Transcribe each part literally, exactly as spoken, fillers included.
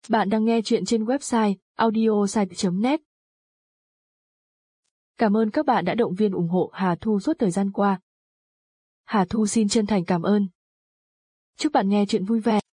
Bạn đang nghe chuyện trên website audiosite chấm net. Cảm ơn các bạn đã động viên ủng hộ Hà Thu suốt thời gian qua. Hà Thu xin chân thành cảm ơn. Chúc bạn nghe chuyện vui vẻ.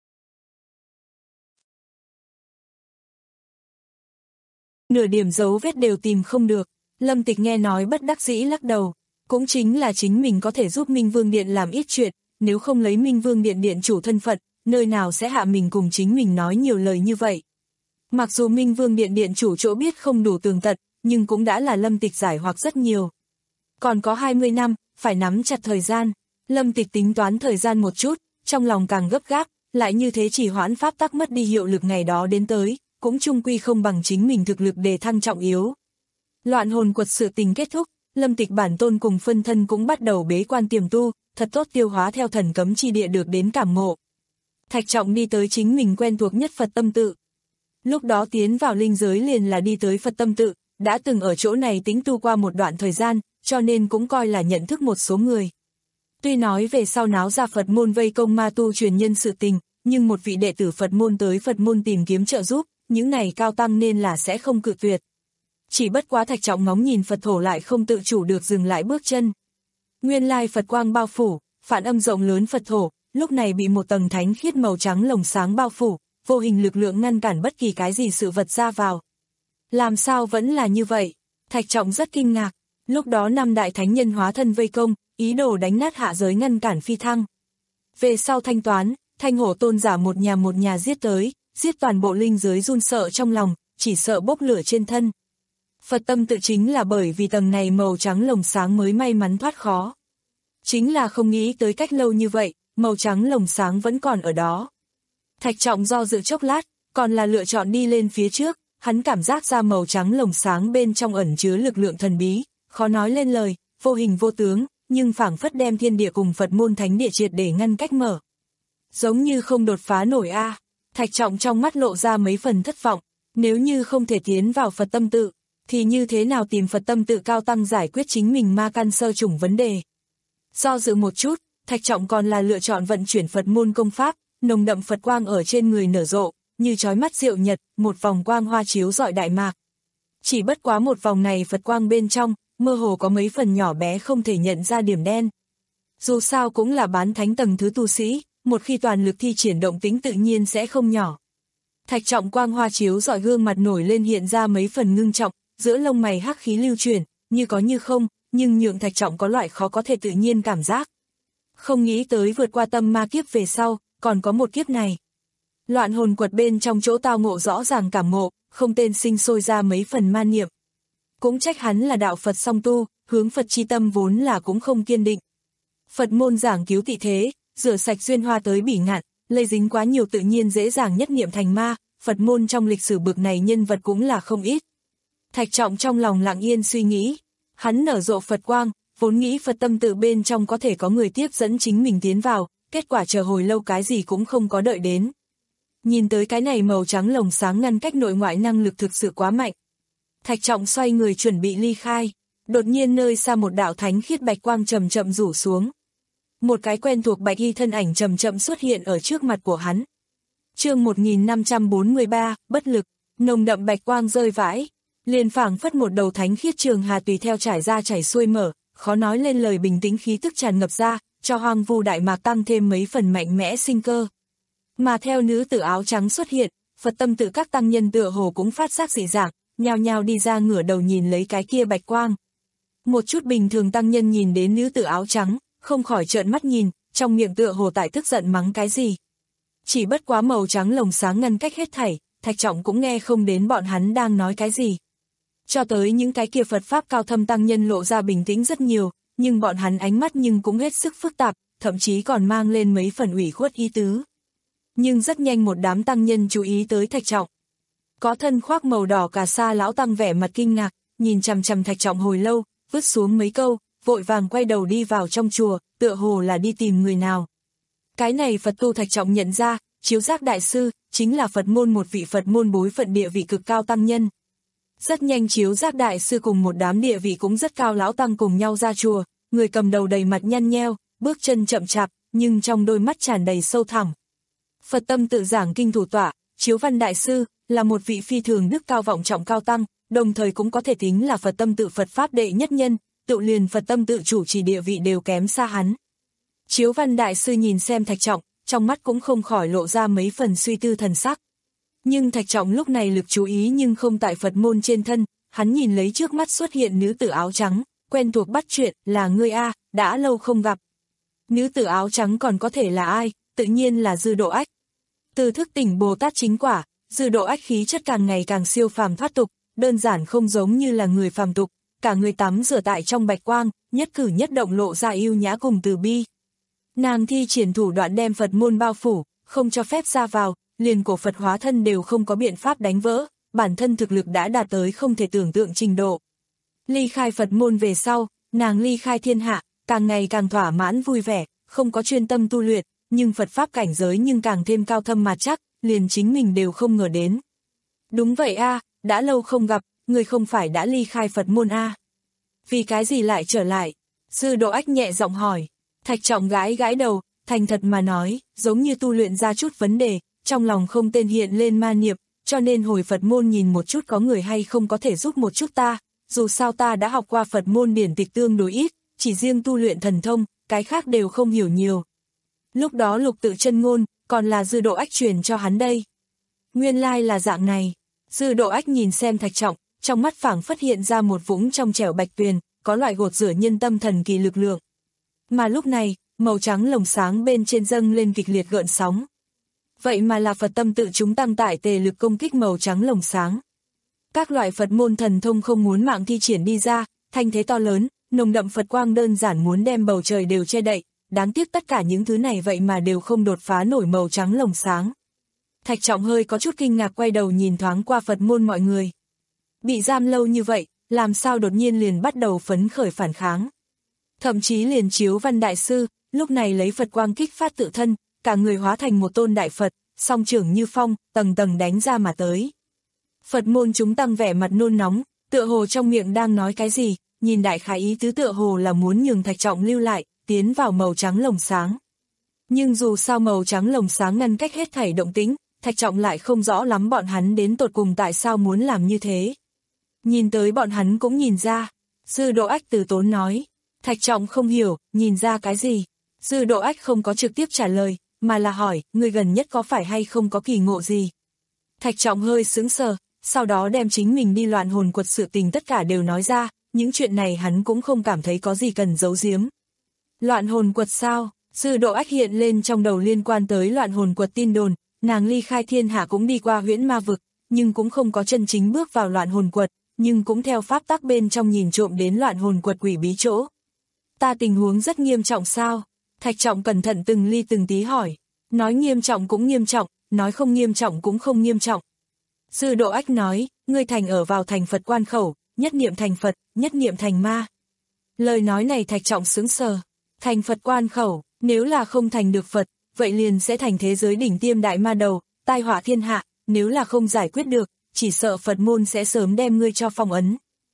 Nửa điểm dấu vết đều tìm không được, Lâm Tịch nghe nói bất đắc dĩ lắc đầu, cũng chính là chính mình có thể giúp Minh Vương Điện làm ít chuyện, nếu không lấy Minh Vương Điện điện chủ thân phận, nơi nào sẽ hạ mình cùng chính mình nói nhiều lời như vậy. Mặc dù Minh Vương Điện điện chủ chỗ biết không đủ tường tận, nhưng cũng đã là Lâm Tịch giải hoặc rất nhiều. Còn có hai mươi năm, phải nắm chặt thời gian, Lâm Tịch tính toán thời gian một chút, trong lòng càng gấp gáp, lại như thế chỉ hoãn pháp tắc mất đi hiệu lực ngày đó đến tới, cũng chung quy không bằng chính mình thực lực đề thăng trọng yếu. Loạn hồn quật sự tình kết thúc, Lâm Tịch bản tôn cùng phân thân cũng bắt đầu bế quan tiềm tu, thật tốt tiêu hóa theo thần cấm chi địa được đến cảm ngộ. Thạch Trọng đi tới chính mình quen thuộc nhất Phật Tâm Tự. Lúc đó tiến vào linh giới liền là đi tới Phật Tâm Tự, đã từng ở chỗ này tĩnh tu qua một đoạn thời gian, cho nên cũng coi là nhận thức một số người. Tuy nói về sau náo ra Phật môn vây công ma tu truyền nhân sự tình, nhưng một vị đệ tử Phật môn tới Phật môn tìm kiếm trợ giúp, những này cao tăng nên là sẽ không cự tuyệt. Chỉ bất quá Thạch Trọng ngóng nhìn Phật thổ lại không tự chủ được dừng lại bước chân. Nguyên lai Phật quang bao phủ, phản âm rộng lớn Phật thổ, lúc này bị một tầng thánh khiết màu trắng lồng sáng bao phủ, vô hình lực lượng ngăn cản bất kỳ cái gì sự vật ra vào. Làm sao vẫn là như vậy? Thạch Trọng rất kinh ngạc, lúc đó năm đại thánh nhân hóa thân vây công, ý đồ đánh nát hạ giới ngăn cản phi thăng. Về sau thanh toán, Thanh Hổ tôn giả một nhà một nhà giết tới, giết toàn bộ linh giới run sợ trong lòng, chỉ sợ bốc lửa trên thân. Phật Tâm Tự chính là bởi vì tầng này màu trắng lồng sáng mới may mắn thoát khó. Chính là không nghĩ tới cách lâu như vậy, màu trắng lồng sáng vẫn còn ở đó. Thạch Trọng do dự chốc lát, còn là lựa chọn đi lên phía trước, hắn cảm giác ra màu trắng lồng sáng bên trong ẩn chứa lực lượng thần bí, khó nói lên lời, vô hình vô tướng, nhưng phảng phất đem thiên địa cùng Phật môn thánh địa triệt để ngăn cách mở. Giống như không đột phá nổi a. À. Thạch Trọng trong mắt lộ ra mấy phần thất vọng, nếu như không thể tiến vào Phật Tâm Tự, thì như thế nào tìm Phật Tâm Tự cao tăng giải quyết chính mình ma căn sơ chủng vấn đề. Do dự một chút, Thạch Trọng còn là lựa chọn vận chuyển Phật môn công pháp, nồng đậm Phật quang ở trên người nở rộ, như chói mắt diệu nhật, một vòng quang hoa chiếu rọi đại mạc. Chỉ bất quá một vòng này Phật quang bên trong, mơ hồ có mấy phần nhỏ bé không thể nhận ra điểm đen. Dù sao cũng là bán thánh tầng thứ tu sĩ, một khi toàn lực thi triển động tính tự nhiên sẽ không nhỏ. Thạch Trọng quang hoa chiếu rọi gương mặt nổi lên hiện ra mấy phần ngưng trọng, giữa lông mày hắc khí lưu chuyển, như có như không, nhưng nhượng Thạch Trọng có loại khó có thể tự nhiên cảm giác. Không nghĩ tới vượt qua tâm ma kiếp về sau, còn có một kiếp này. Loạn hồn quật bên trong chỗ tao ngộ rõ ràng cảm ngộ, không tên sinh sôi ra mấy phần ma niệm. Cũng trách hắn là đạo Phật song tu, hướng Phật chi tâm vốn là cũng không kiên định. Phật môn giảng cứu tị thế, rửa sạch duyên hoa tới bỉ ngạn, lây dính quá nhiều tự nhiên dễ dàng nhất niệm thành ma, Phật môn trong lịch sử bực này nhân vật cũng là không ít. Thạch Trọng trong lòng lặng yên suy nghĩ, hắn nở rộ Phật quang, vốn nghĩ Phật Tâm Tự bên trong có thể có người tiếp dẫn chính mình tiến vào, kết quả chờ hồi lâu cái gì cũng không có đợi đến. Nhìn tới cái này màu trắng lồng sáng ngăn cách nội ngoại năng lực thực sự quá mạnh. Thạch Trọng xoay người chuẩn bị ly khai, đột nhiên nơi xa một đạo thánh khiết bạch quang chậm chậm rủ xuống. Một cái quen thuộc bạch y thân ảnh chậm chậm xuất hiện ở trước mặt của hắn. Chương một nghìn năm trăm bốn mươi ba, bất lực, nồng đậm bạch quang rơi vãi, liền phảng phất một đầu thánh khiết trường hà tùy theo trải ra chảy xuôi mở, khó nói lên lời bình tĩnh khí tức tràn ngập ra, cho hoang vu đại mạc tăng thêm mấy phần mạnh mẽ sinh cơ. Mà theo nữ tử áo trắng xuất hiện, Phật Tâm Tự các tăng nhân tựa hồ cũng phát giác dị dạng, nhao nhao đi ra ngửa đầu nhìn lấy cái kia bạch quang. Một chút bình thường tăng nhân nhìn đến nữ tử áo trắng, không khỏi trợn mắt nhìn, trong miệng tựa hồ tại tức giận mắng cái gì. Chỉ bất quá màu trắng lồng sáng ngăn cách hết thảy, Thạch Trọng cũng nghe không đến bọn hắn đang nói cái gì. Cho tới những cái kia Phật Pháp cao thâm tăng nhân lộ ra bình tĩnh rất nhiều, nhưng bọn hắn ánh mắt nhưng cũng hết sức phức tạp, thậm chí còn mang lên mấy phần ủy khuất ý tứ. Nhưng rất nhanh một đám tăng nhân chú ý tới Thạch Trọng. Có thân khoác màu đỏ cà sa lão tăng vẻ mặt kinh ngạc, nhìn chằm chằm Thạch Trọng hồi lâu, vứt xuống mấy câu, vội vàng quay đầu đi vào trong chùa, tựa hồ là đi tìm người nào. Cái này Phật tu Thạch Trọng nhận ra, Chiếu Giác đại sư, chính là Phật môn một vị Phật môn bối phận địa vị cực cao tăng nhân. Rất nhanh Chiếu Giác đại sư cùng một đám địa vị cũng rất cao lão tăng cùng nhau ra chùa, người cầm đầu đầy mặt nhăn nheo, bước chân chậm chạp, nhưng trong đôi mắt tràn đầy sâu thẳm. Phật Tâm Tự giảng kinh thủ tọa, Chiếu Văn Đại Sư, là một vị phi thường đức cao vọng trọng cao tăng, đồng thời cũng có thể tính là Phật tâm tự Phật Pháp đệ nhất nhân, tự liền Phật tâm tự chủ trì địa vị đều kém xa hắn. Chiếu Văn Đại Sư nhìn xem Thạch Trọng, trong mắt cũng không khỏi lộ ra mấy phần suy tư thần sắc. Nhưng Thạch Trọng lúc này lực chú ý nhưng không tại Phật môn trên thân, hắn nhìn lấy trước mắt xuất hiện nữ tử áo trắng, quen thuộc bắt chuyện, là ngươi a, đã lâu không gặp. Nữ tử áo trắng còn có thể là ai, tự nhiên là Dư Độ Ách. Từ thức tỉnh Bồ Tát chính quả, Dư Độ Ách khí chất càng ngày càng siêu phàm thoát tục, đơn giản không giống như là người phàm tục, cả người tắm rửa tại trong bạch quang, nhất cử nhất động lộ ra yêu nhã cùng từ bi. Nàng thi triển thủ đoạn đem Phật môn bao phủ, không cho phép ra vào, liền cổ Phật hóa thân đều không có biện pháp đánh vỡ, bản thân thực lực đã đạt tới không thể tưởng tượng trình độ. Ly khai Phật môn về sau, nàng ly khai thiên hạ, càng ngày càng thỏa mãn vui vẻ, không có chuyên tâm tu luyện, nhưng Phật Pháp cảnh giới nhưng càng thêm cao thâm mà chắc, liền chính mình đều không ngờ đến. Đúng vậy a, đã lâu không gặp, người không phải đã ly khai Phật môn a? Vì cái gì lại trở lại? Dư Độ Ách nhẹ giọng hỏi. Thạch Trọng gãi gãi đầu, thành thật mà nói, giống như tu luyện ra chút vấn đề, trong lòng không tên hiện lên ma niệm, cho nên hồi Phật môn nhìn một chút có người hay không có thể giúp một chút ta, dù sao ta đã học qua Phật môn điển tịch tương đối ít, chỉ riêng tu luyện thần thông, cái khác đều không hiểu nhiều. Lúc đó Lục Tự Chân Ngôn, còn là Dư Độ Ách truyền cho hắn đây. Nguyên lai là dạng này. Dư Độ Ách nhìn xem Thạch Trọng, trong mắt phảng phất hiện ra một vũng trong trẻo bạch tuyền, có loại gột rửa nhân tâm thần kỳ lực lượng. Mà lúc này, màu trắng lồng sáng bên trên dâng lên kịch liệt gợn sóng. Vậy mà là Phật tâm tự chúng tăng tải tề lực công kích màu trắng lồng sáng. Các loại Phật môn thần thông không muốn mạng thi triển đi ra, thanh thế to lớn, nồng đậm Phật quang đơn giản muốn đem bầu trời đều che đậy, đáng tiếc tất cả những thứ này vậy mà đều không đột phá nổi màu trắng lồng sáng. Thạch Trọng hơi có chút kinh ngạc quay đầu nhìn thoáng qua Phật môn mọi người. Bị giam lâu như vậy, làm sao đột nhiên liền bắt đầu phấn khởi phản kháng. Thậm chí liền Chiếu Văn Đại Sư, lúc này lấy Phật quang kích phát tự thân, cả người hóa thành một tôn đại Phật, song trưởng như phong, tầng tầng đánh ra mà tới. Phật môn chúng tăng vẻ mặt nôn nóng, tựa hồ trong miệng đang nói cái gì, nhìn đại khái ý tứ tựa hồ là muốn nhường Thạch Trọng lưu lại, tiến vào màu trắng lồng sáng. Nhưng dù sao màu trắng lồng sáng ngăn cách hết thảy động tĩnh, Thạch Trọng lại không rõ lắm bọn hắn đến tột cùng tại sao muốn làm như thế. Nhìn tới bọn hắn cũng nhìn ra. Dư Độ Ách từ tốn nói. Thạch Trọng không hiểu, nhìn ra cái gì. Dư Độ Ách không có trực tiếp trả lời, mà là hỏi, người gần nhất có phải hay không có kỳ ngộ gì. Thạch Trọng hơi sững sờ, sau đó đem chính mình đi loạn hồn quật sự tình tất cả đều nói ra, những chuyện này hắn cũng không cảm thấy có gì cần giấu giếm. Loạn hồn quật sao? Dư Độ Ách hiện lên trong đầu liên quan tới loạn hồn quật tin đồn, nàng ly khai thiên hạ cũng đi qua huyễn ma vực, nhưng cũng không có chân chính bước vào loạn hồn quật, nhưng cũng theo pháp tắc bên trong nhìn trộm đến loạn hồn quật quỷ bí chỗ. Ta tình huống rất nghiêm trọng sao? Thạch Trọng cẩn thận từng ly từng tí hỏi. Nói nghiêm trọng cũng nghiêm trọng, nói không nghiêm trọng cũng không nghiêm trọng. Dư Độ Ách nói, ngươi thành ở vào thành Phật quan khẩu, nhất niệm thành Phật, nhất niệm thành ma. Lời nói này Thạch Trọng sững sờ. Thành Phật quan khẩu, nếu là không thành được Phật, vậy liền sẽ thành thế giới đỉnh tiêm đại ma đầu, tai họa thiên hạ, nếu là không giải quyết được, chỉ sợ Phật môn sẽ sớm đem ngươi cho phong ấn.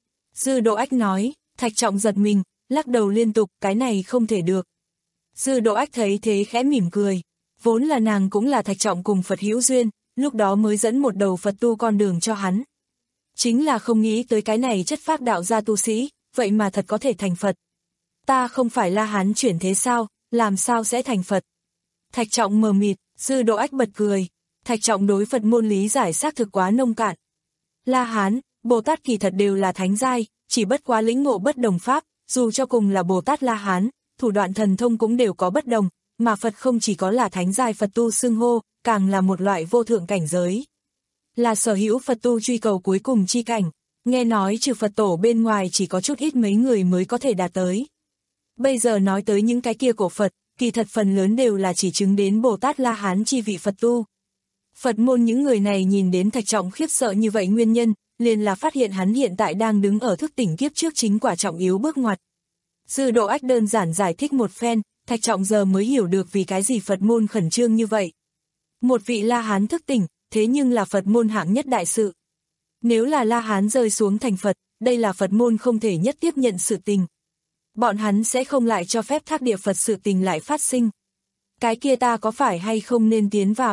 Dư Độ Ách nói, Thạch Trọng giật mình, lắc đầu liên tục, cái này không thể được. Dư Độ Ách thấy thế khẽ mỉm cười, vốn là nàng cũng là Thạch Trọng cùng Phật hữu duyên, lúc đó mới dẫn một đầu Phật tu con đường cho hắn. Chính là không nghĩ tới cái này chất phác đạo gia tu sĩ, vậy mà thật có thể thành Phật. Ta không phải La Hán chuyển thế sao, làm sao sẽ thành Phật? Thạch Trọng mờ mịt, Dư Độ Ách bật cười. Thạch Trọng đối Phật môn lý giải xác thực quá nông cạn. La Hán, Bồ Tát kỳ thật đều là thánh giai, chỉ bất quá lĩnh ngộ bất đồng pháp, dù cho cùng là Bồ Tát La Hán, thủ đoạn thần thông cũng đều có bất đồng, mà Phật không chỉ có là thánh giai Phật tu xưng hô, càng là một loại vô thượng cảnh giới. Là sở hữu Phật tu truy cầu cuối cùng chi cảnh, nghe nói trừ Phật tổ bên ngoài chỉ có chút ít mấy người mới có thể đạt tới. Bây giờ nói tới những cái kia cổ Phật, kỳ thật phần lớn đều là chỉ chứng đến Bồ Tát La Hán chi vị Phật tu. Phật môn những người này nhìn đến Thạch Trọng khiếp sợ như vậy nguyên nhân, liền là phát hiện hắn hiện tại đang đứng ở thức tỉnh kiếp trước chính quả trọng yếu bước ngoặt. Dư Độ Ách đơn giản giải thích một phen, Thạch Trọng giờ mới hiểu được vì cái gì Phật môn khẩn trương như vậy. Một vị La Hán thức tỉnh, thế nhưng là Phật môn hạng nhất đại sự. Nếu là La Hán rơi xuống thành Phật, đây là Phật môn không thể nhất tiếp nhận sự tình. Bọn hắn sẽ không lại cho phép thác địa Phật sự tình lại phát sinh. Cái kia ta có phải hay không nên tiến vào?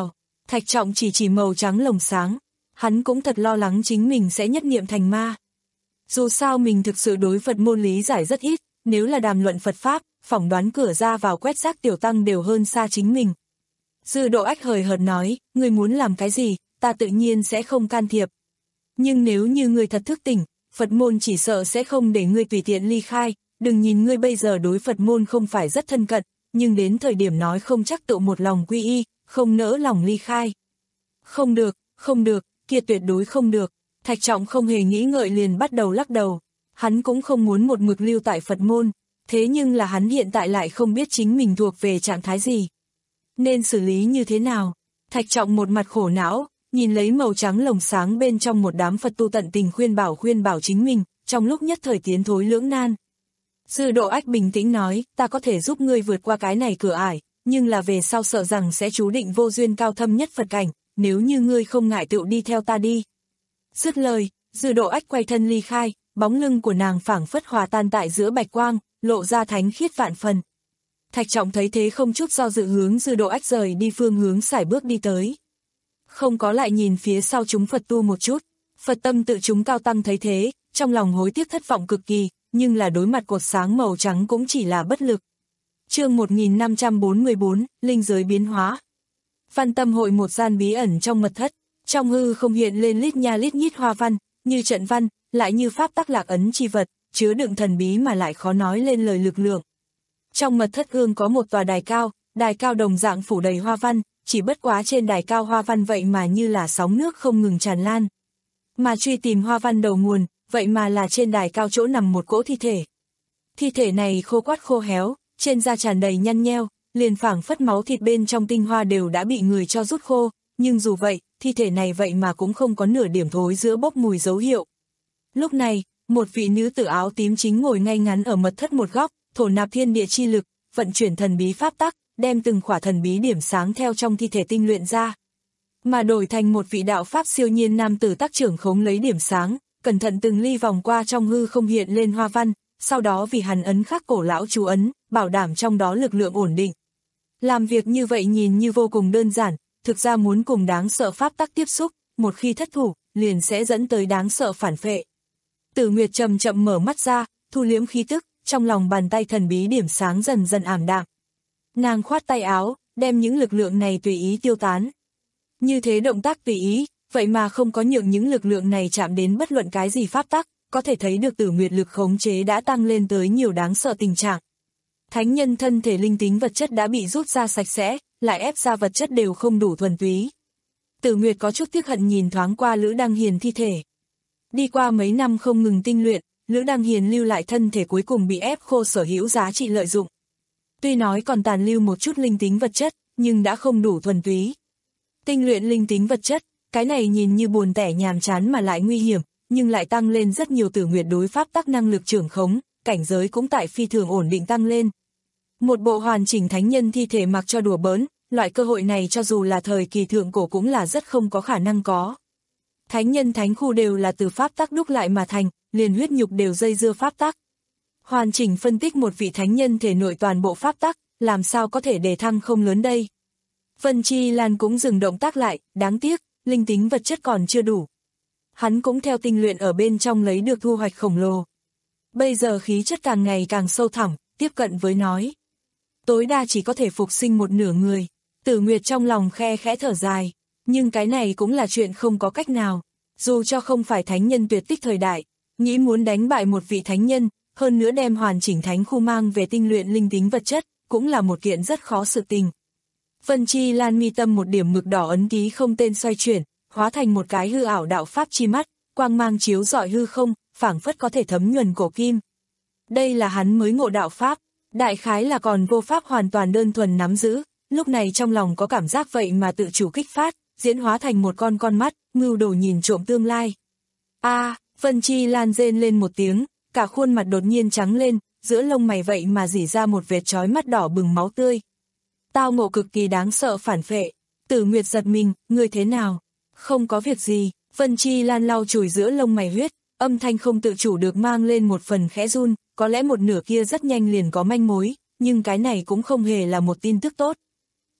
Thạch Trọng chỉ chỉ màu trắng lồng sáng, hắn cũng thật lo lắng chính mình sẽ nhất niệm thành ma. Dù sao mình thực sự đối Phật môn lý giải rất ít, nếu là đàm luận Phật Pháp, phỏng đoán cửa ra vào quét rác tiểu tăng đều hơn xa chính mình. Dư Độ Ách hời hợt nói, ngươi muốn làm cái gì, ta tự nhiên sẽ không can thiệp. Nhưng nếu như ngươi thật thức tỉnh, Phật môn chỉ sợ sẽ không để ngươi tùy tiện ly khai, đừng nhìn ngươi bây giờ đối Phật môn không phải rất thân cận, nhưng đến thời điểm nói không chắc tự một lòng quy y, không nỡ lòng ly khai. Không được, không được, kia tuyệt đối không được. Thạch Trọng không hề nghĩ ngợi liền bắt đầu lắc đầu. Hắn cũng không muốn một mực lưu tại Phật môn, thế nhưng là hắn hiện tại lại không biết chính mình thuộc về trạng thái gì. Nên xử lý như thế nào? Thạch Trọng một mặt khổ não, nhìn lấy màu trắng lồng sáng bên trong một đám Phật tu tận tình khuyên bảo khuyên bảo chính mình, trong lúc nhất thời tiến thối lưỡng nan. Dư Độ Ách bình tĩnh nói, ta có thể giúp ngươi vượt qua cái này cửa ải, nhưng là về sau sợ rằng sẽ chú định vô duyên cao thâm nhất Phật cảnh, nếu như ngươi không ngại tựu đi theo ta đi. Dứt lời, Dư Độ Ách quay thân ly khai, bóng lưng của nàng phảng phất hòa tan tại giữa bạch quang, lộ ra thánh khiết vạn phần. Thạch Trọng thấy thế không chút do dự hướng Dư Độ Ách rời đi phương hướng sải bước đi tới. Không có lại nhìn phía sau chúng Phật tu một chút, Phật tâm tự chúng cao tăng thấy thế, trong lòng hối tiếc thất vọng cực kỳ, nhưng là đối mặt cột sáng màu trắng cũng chỉ là bất lực. Chương một nghìn năm trăm bốn mươi tư, Linh giới biến hóa. Văn Tâm hội một gian bí ẩn trong mật thất, trong hư không hiện lên lít nha lít nhít hoa văn, như trận văn, lại như pháp tắc lạc ấn chi vật, chứa đựng thần bí mà lại khó nói lên lời lực lượng. Trong mật thất gương có một tòa đài cao, đài cao đồng dạng phủ đầy hoa văn, chỉ bất quá trên đài cao hoa văn vậy mà như là sóng nước không ngừng tràn lan. Mà truy tìm hoa văn đầu nguồn, vậy mà là trên đài cao chỗ nằm một cỗ thi thể. Thi thể này khô quắt khô héo, trên da tràn đầy nhăn nheo, liền phảng phất máu thịt bên trong tinh hoa đều đã bị người cho rút khô, nhưng dù vậy, thi thể này vậy mà cũng không có nửa điểm thối giữa bốc mùi dấu hiệu. Lúc này, một vị nữ tử áo tím chính ngồi ngay ngắn ở mật thất một góc, thổ nạp thiên địa chi lực, vận chuyển thần bí pháp tắc, đem từng khỏa thần bí điểm sáng theo trong thi thể tinh luyện ra. Mà đổi thành một vị đạo pháp siêu nhiên nam tử tác trưởng khống lấy điểm sáng, cẩn thận từng ly vòng qua trong hư không hiện lên hoa văn, sau đó vì hắn ấn khắc cổ lão chú ấn, bảo đảm trong đó lực lượng ổn định. Làm việc như vậy nhìn như vô cùng đơn giản, thực ra muốn cùng đáng sợ pháp tắc tiếp xúc, một khi thất thủ, liền sẽ dẫn tới đáng sợ phản phệ. Tử Nguyệt chậm chậm mở mắt ra, thu liếm khí tức, trong lòng bàn tay thần bí điểm sáng dần dần ảm đạm. Nàng khoát tay áo, đem những lực lượng này tùy ý tiêu tán. Như thế động tác tùy ý, vậy mà không có nhượng những lực lượng này chạm đến bất luận cái gì pháp tắc, có thể thấy được Tử Nguyệt lực khống chế đã tăng lên tới nhiều đáng sợ tình trạng. Thánh nhân thân thể linh tính vật chất đã bị rút ra sạch sẽ, lại ép ra vật chất đều không đủ thuần túy. Tử Nguyệt có chút tiếc hận nhìn thoáng qua Lữ Đăng Hiền thi thể. Đi qua mấy năm không ngừng tinh luyện, Lữ Đăng Hiền lưu lại thân thể cuối cùng bị ép khô sở hữu giá trị lợi dụng. Tuy nói còn tàn lưu một chút linh tính vật chất, nhưng đã không đủ thuần túy. Tinh luyện linh tính vật chất, cái này nhìn như buồn tẻ nhàm chán mà lại nguy hiểm, nhưng lại tăng lên rất nhiều Tử Nguyệt đối pháp tắc năng lực trưởng khống, cảnh giới cũng tại phi thường ổn định tăng lên. Một bộ hoàn chỉnh thánh nhân thi thể mặc cho đùa bỡn, loại cơ hội này cho dù là thời kỳ thượng cổ cũng là rất không có khả năng có. Thánh nhân thánh khu đều là từ pháp tắc đúc lại mà thành, liền huyết nhục đều dây dưa pháp tắc. Hoàn chỉnh phân tích một vị thánh nhân thể nội toàn bộ pháp tắc, làm sao có thể đề thăng không lớn đây. Vân Chi Lan cũng dừng động tác lại, đáng tiếc, linh tính vật chất còn chưa đủ. Hắn cũng theo tinh luyện ở bên trong lấy được thu hoạch khổng lồ. Bây giờ khí chất càng ngày càng sâu thẳm, tiếp cận với nói. Tối đa chỉ có thể phục sinh một nửa người. Tử Nguyệt trong lòng khe khẽ thở dài, nhưng cái này cũng là chuyện không có cách nào. Dù cho không phải thánh nhân tuyệt tích thời đại, nghĩ muốn đánh bại một vị thánh nhân, hơn nữa đem hoàn chỉnh thánh khu mang về tinh luyện linh tính vật chất, cũng là một kiện rất khó sự tình. Vân Chi Lan mi tâm một điểm mực đỏ ấn ký không tên xoay chuyển, hóa thành một cái hư ảo đạo pháp chi mắt, quang mang chiếu rọi hư không, phảng phất có thể thấm nhuần cổ kim. Đây là hắn mới ngộ đạo pháp, đại khái là còn vô pháp hoàn toàn đơn thuần nắm giữ, lúc này trong lòng có cảm giác vậy mà tự chủ kích phát, diễn hóa thành một con con mắt, mưu đồ nhìn trộm tương lai. A, à, Vân Chi Lan rên lên một tiếng, cả khuôn mặt đột nhiên trắng lên, giữa lông mày vậy mà rỉ ra một vệt chói mắt đỏ bừng máu tươi. Tao ngộ cực kỳ đáng sợ phản phệ. Tử Nguyệt giật mình, ngươi thế nào? Không có việc gì. Vân Chi Lan lau chùi giữa lông mày huyết, âm thanh không tự chủ được mang lên một phần khẽ run, có lẽ một nửa kia rất nhanh liền có manh mối, nhưng cái này cũng không hề là một tin tức tốt.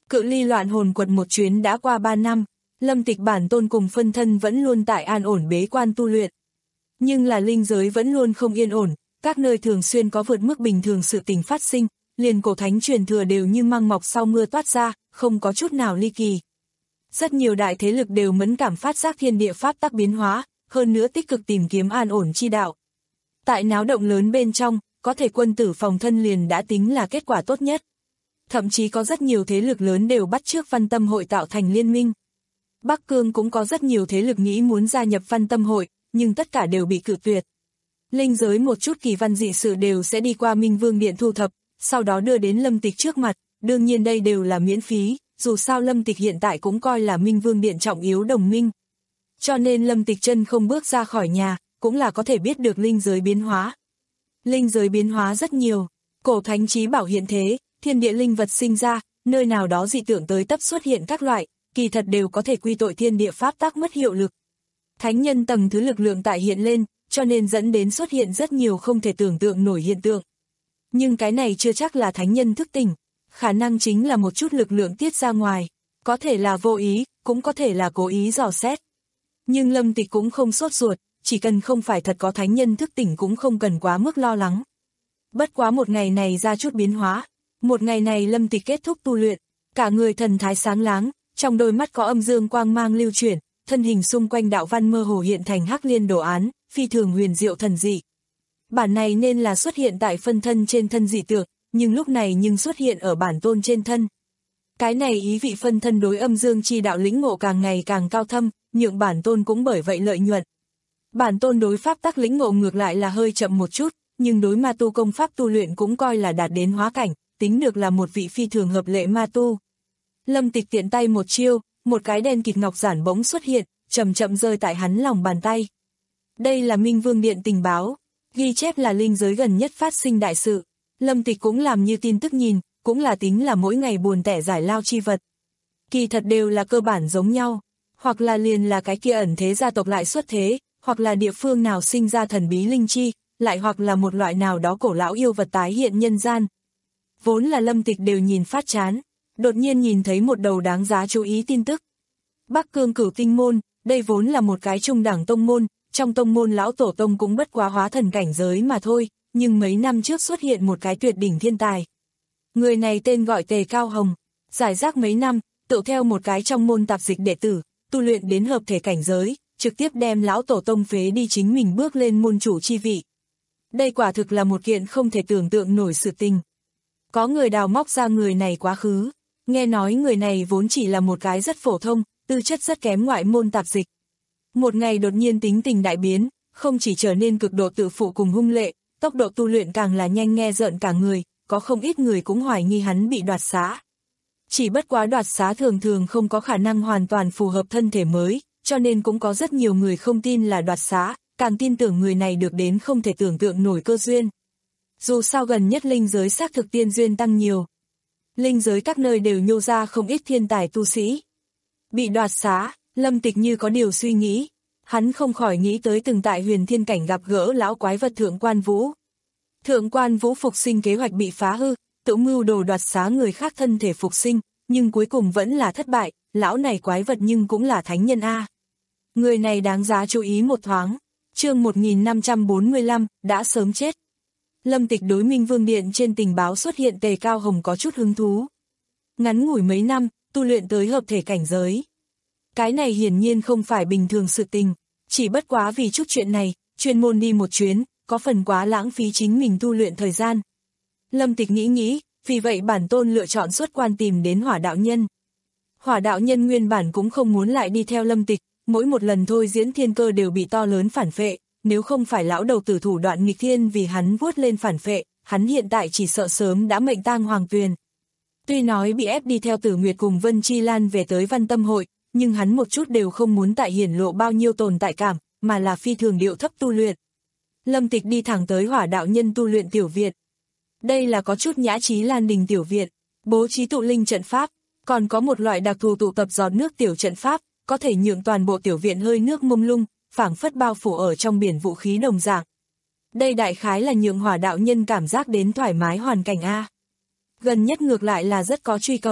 Cự ly loạn hồn quật một chuyến đã qua ba năm, Lâm Tịch bản tôn cùng phân thân vẫn luôn tại an ổn bế quan tu luyện. Nhưng là linh giới vẫn luôn không yên ổn, các nơi thường xuyên có vượt mức bình thường sự tình phát sinh, liền cổ thánh truyền thừa đều như măng mọc sau mưa toát ra, không có chút nào ly kỳ. Rất nhiều đại thế lực đều mẫn cảm phát giác thiên địa pháp tắc biến hóa, hơn nữa tích cực tìm kiếm an ổn chi đạo. Tại náo động lớn bên trong, có thể quân tử phòng thân liền đã tính là kết quả tốt nhất. Thậm chí có rất nhiều thế lực lớn đều bắt chước Văn Tâm Hội tạo thành liên minh. Bắc Cương cũng có rất nhiều thế lực nghĩ muốn gia nhập Văn Tâm Hội, nhưng tất cả đều bị cự tuyệt. Linh giới một chút kỳ văn dị sự đều sẽ đi qua Minh Vương Điện thu thập, sau đó đưa đến Lâm Tịch trước mặt, đương nhiên đây đều là miễn phí, dù sao Lâm Tịch hiện tại cũng coi là Minh Vương Điện trọng yếu đồng minh. Cho nên Lâm Tịch chân không bước ra khỏi nhà, cũng là có thể biết được linh giới biến hóa. Linh giới biến hóa rất nhiều, cổ thánh chí bảo hiện thế, thiên địa linh vật sinh ra, nơi nào đó dị tượng tới tấp xuất hiện các loại, kỳ thật đều có thể quy tội thiên địa pháp tắc mất hiệu lực. Thánh nhân tầng thứ lực lượng tại hiện lên, cho nên dẫn đến xuất hiện rất nhiều không thể tưởng tượng nổi hiện tượng. Nhưng cái này chưa chắc là thánh nhân thức tỉnh, khả năng chính là một chút lực lượng tiết ra ngoài, có thể là vô ý, cũng có thể là cố ý dò xét. Nhưng Lâm Tịch cũng không sốt ruột, chỉ cần không phải thật có thánh nhân thức tỉnh cũng không cần quá mức lo lắng. Bất quá một ngày này ra chút biến hóa, một ngày này Lâm Tịch kết thúc tu luyện, cả người thần thái sáng láng, trong đôi mắt có âm dương quang mang lưu chuyển, thân hình xung quanh đạo văn mơ hồ hiện thành hắc liên đồ án, phi thường huyền diệu thần dị. Bản này nên là xuất hiện tại phân thân trên thân dị tượng, nhưng lúc này nhưng xuất hiện ở bản tôn trên thân. Cái này ý vị phân thân đối âm dương chi đạo lĩnh ngộ càng ngày càng cao thâm, nhượng bản tôn cũng bởi vậy lợi nhuận. Bản tôn đối pháp tắc lĩnh ngộ ngược lại là hơi chậm một chút, nhưng đối ma tu công pháp tu luyện cũng coi là đạt đến hóa cảnh, tính được là một vị phi thường hợp lệ ma tu. Lâm Tịch tiện tay một chiêu, một cái đen kịt ngọc giản bỗng xuất hiện, chậm chậm rơi tại hắn lòng bàn tay. Đây là Minh Vương Điện tình báo, ghi chép là linh giới gần nhất phát sinh đại sự. Lâm Tịch cũng làm như tin tức nhìn, cũng là tính là mỗi ngày buồn tẻ giải lao chi vật. Kỳ thật đều là cơ bản giống nhau, hoặc là liền là cái kia ẩn thế gia tộc lại xuất thế, hoặc là địa phương nào sinh ra thần bí linh chi, lại hoặc là một loại nào đó cổ lão yêu vật tái hiện nhân gian. Vốn là Lâm Tịch đều nhìn phát chán, đột nhiên nhìn thấy một đầu đáng giá chú ý tin tức. Bắc Cương Cửu Tinh Môn, đây vốn là một cái trung đẳng tông môn, trong tông môn lão tổ tông cũng bất quá hóa thần cảnh giới mà thôi, nhưng mấy năm trước xuất hiện một cái tuyệt đỉnh thiên tài. Người này tên gọi Tề Cao Hồng, giải rác mấy năm, tự theo một cái trong môn tạp dịch đệ tử, tu luyện đến hợp thể cảnh giới, trực tiếp đem lão tổ tông phế đi chính mình bước lên môn chủ chi vị. Đây quả thực là một kiện không thể tưởng tượng nổi sự tình. Có người đào móc ra người này quá khứ, nghe nói người này vốn chỉ là một cái rất phổ thông, tư chất rất kém ngoại môn tạp dịch. Một ngày đột nhiên tính tình đại biến, không chỉ trở nên cực độ tự phụ cùng hung lệ, tốc độ tu luyện càng là nhanh nghe rợn cả người, có không ít người cũng hoài nghi hắn bị đoạt xá. Chỉ bất quá đoạt xá thường thường không có khả năng hoàn toàn phù hợp thân thể mới, cho nên cũng có rất nhiều người không tin là đoạt xá, càng tin tưởng người này được đến không thể tưởng tượng nổi cơ duyên. Dù sao gần nhất linh giới xác thực tiên duyên tăng nhiều. Linh giới các nơi đều nhô ra không ít thiên tài tu sĩ. Bị đoạt xá, Lâm Tịch như có điều suy nghĩ. Hắn không khỏi nghĩ tới từng tại huyền thiên cảnh gặp gỡ lão quái vật Thượng Quan Vũ. Thượng Quan Vũ phục sinh kế hoạch bị phá hư, tự mưu đồ đoạt xá người khác thân thể phục sinh, nhưng cuối cùng vẫn là thất bại, lão này quái vật nhưng cũng là thánh nhân A. Người này đáng giá chú ý một thoáng. Chương một nghìn năm trăm bốn mươi lăm, đã sớm chết. Lâm Tịch đối Minh Vương Điện trên tình báo xuất hiện Tề Cao Hồng có chút hứng thú. Ngắn ngủi mấy năm, tu luyện tới hợp thể cảnh giới. Cái này hiển nhiên không phải bình thường sự tình, chỉ bất quá vì chút chuyện này, chuyên môn đi một chuyến, có phần quá lãng phí chính mình tu luyện thời gian. Lâm Tịch nghĩ nghĩ, vì vậy bản tôn lựa chọn xuất quan tìm đến Hỏa đạo nhân. Hỏa đạo nhân nguyên bản cũng không muốn lại đi theo Lâm Tịch, mỗi một lần thôi diễn thiên cơ đều bị to lớn phản phệ, nếu không phải lão đầu tử thủ đoạn nghịch thiên vì hắn vuốt lên phản phệ, hắn hiện tại chỉ sợ sớm đã mệnh tang hoàng tuyền. Tuy nói bị ép đi theo Tử Nguyệt cùng Vân Chi Lan về tới Văn Tâm Hội, nhưng hắn một chút đều không muốn tại hiển lộ bao nhiêu tồn tại cảm, mà là phi thường điệu thấp tu luyện. Lâm Tịch đi thẳng tới Hỏa đạo nhân tu luyện tiểu viện. Đây là có chút nhã trí Lan đình tiểu viện, bố trí tụ linh trận pháp, còn có một loại đặc thù tụ tập giọt nước tiểu trận pháp, có thể nhượng toàn bộ tiểu viện hơi nước mông lung, phảng phất bao phủ ở trong biển vũ khí đồng dạng. Đây đại khái là nhượng Hỏa đạo nhân cảm giác đến thoải mái hoàn cảnh A. Gần nhất ngược lại là rất có truy cầu.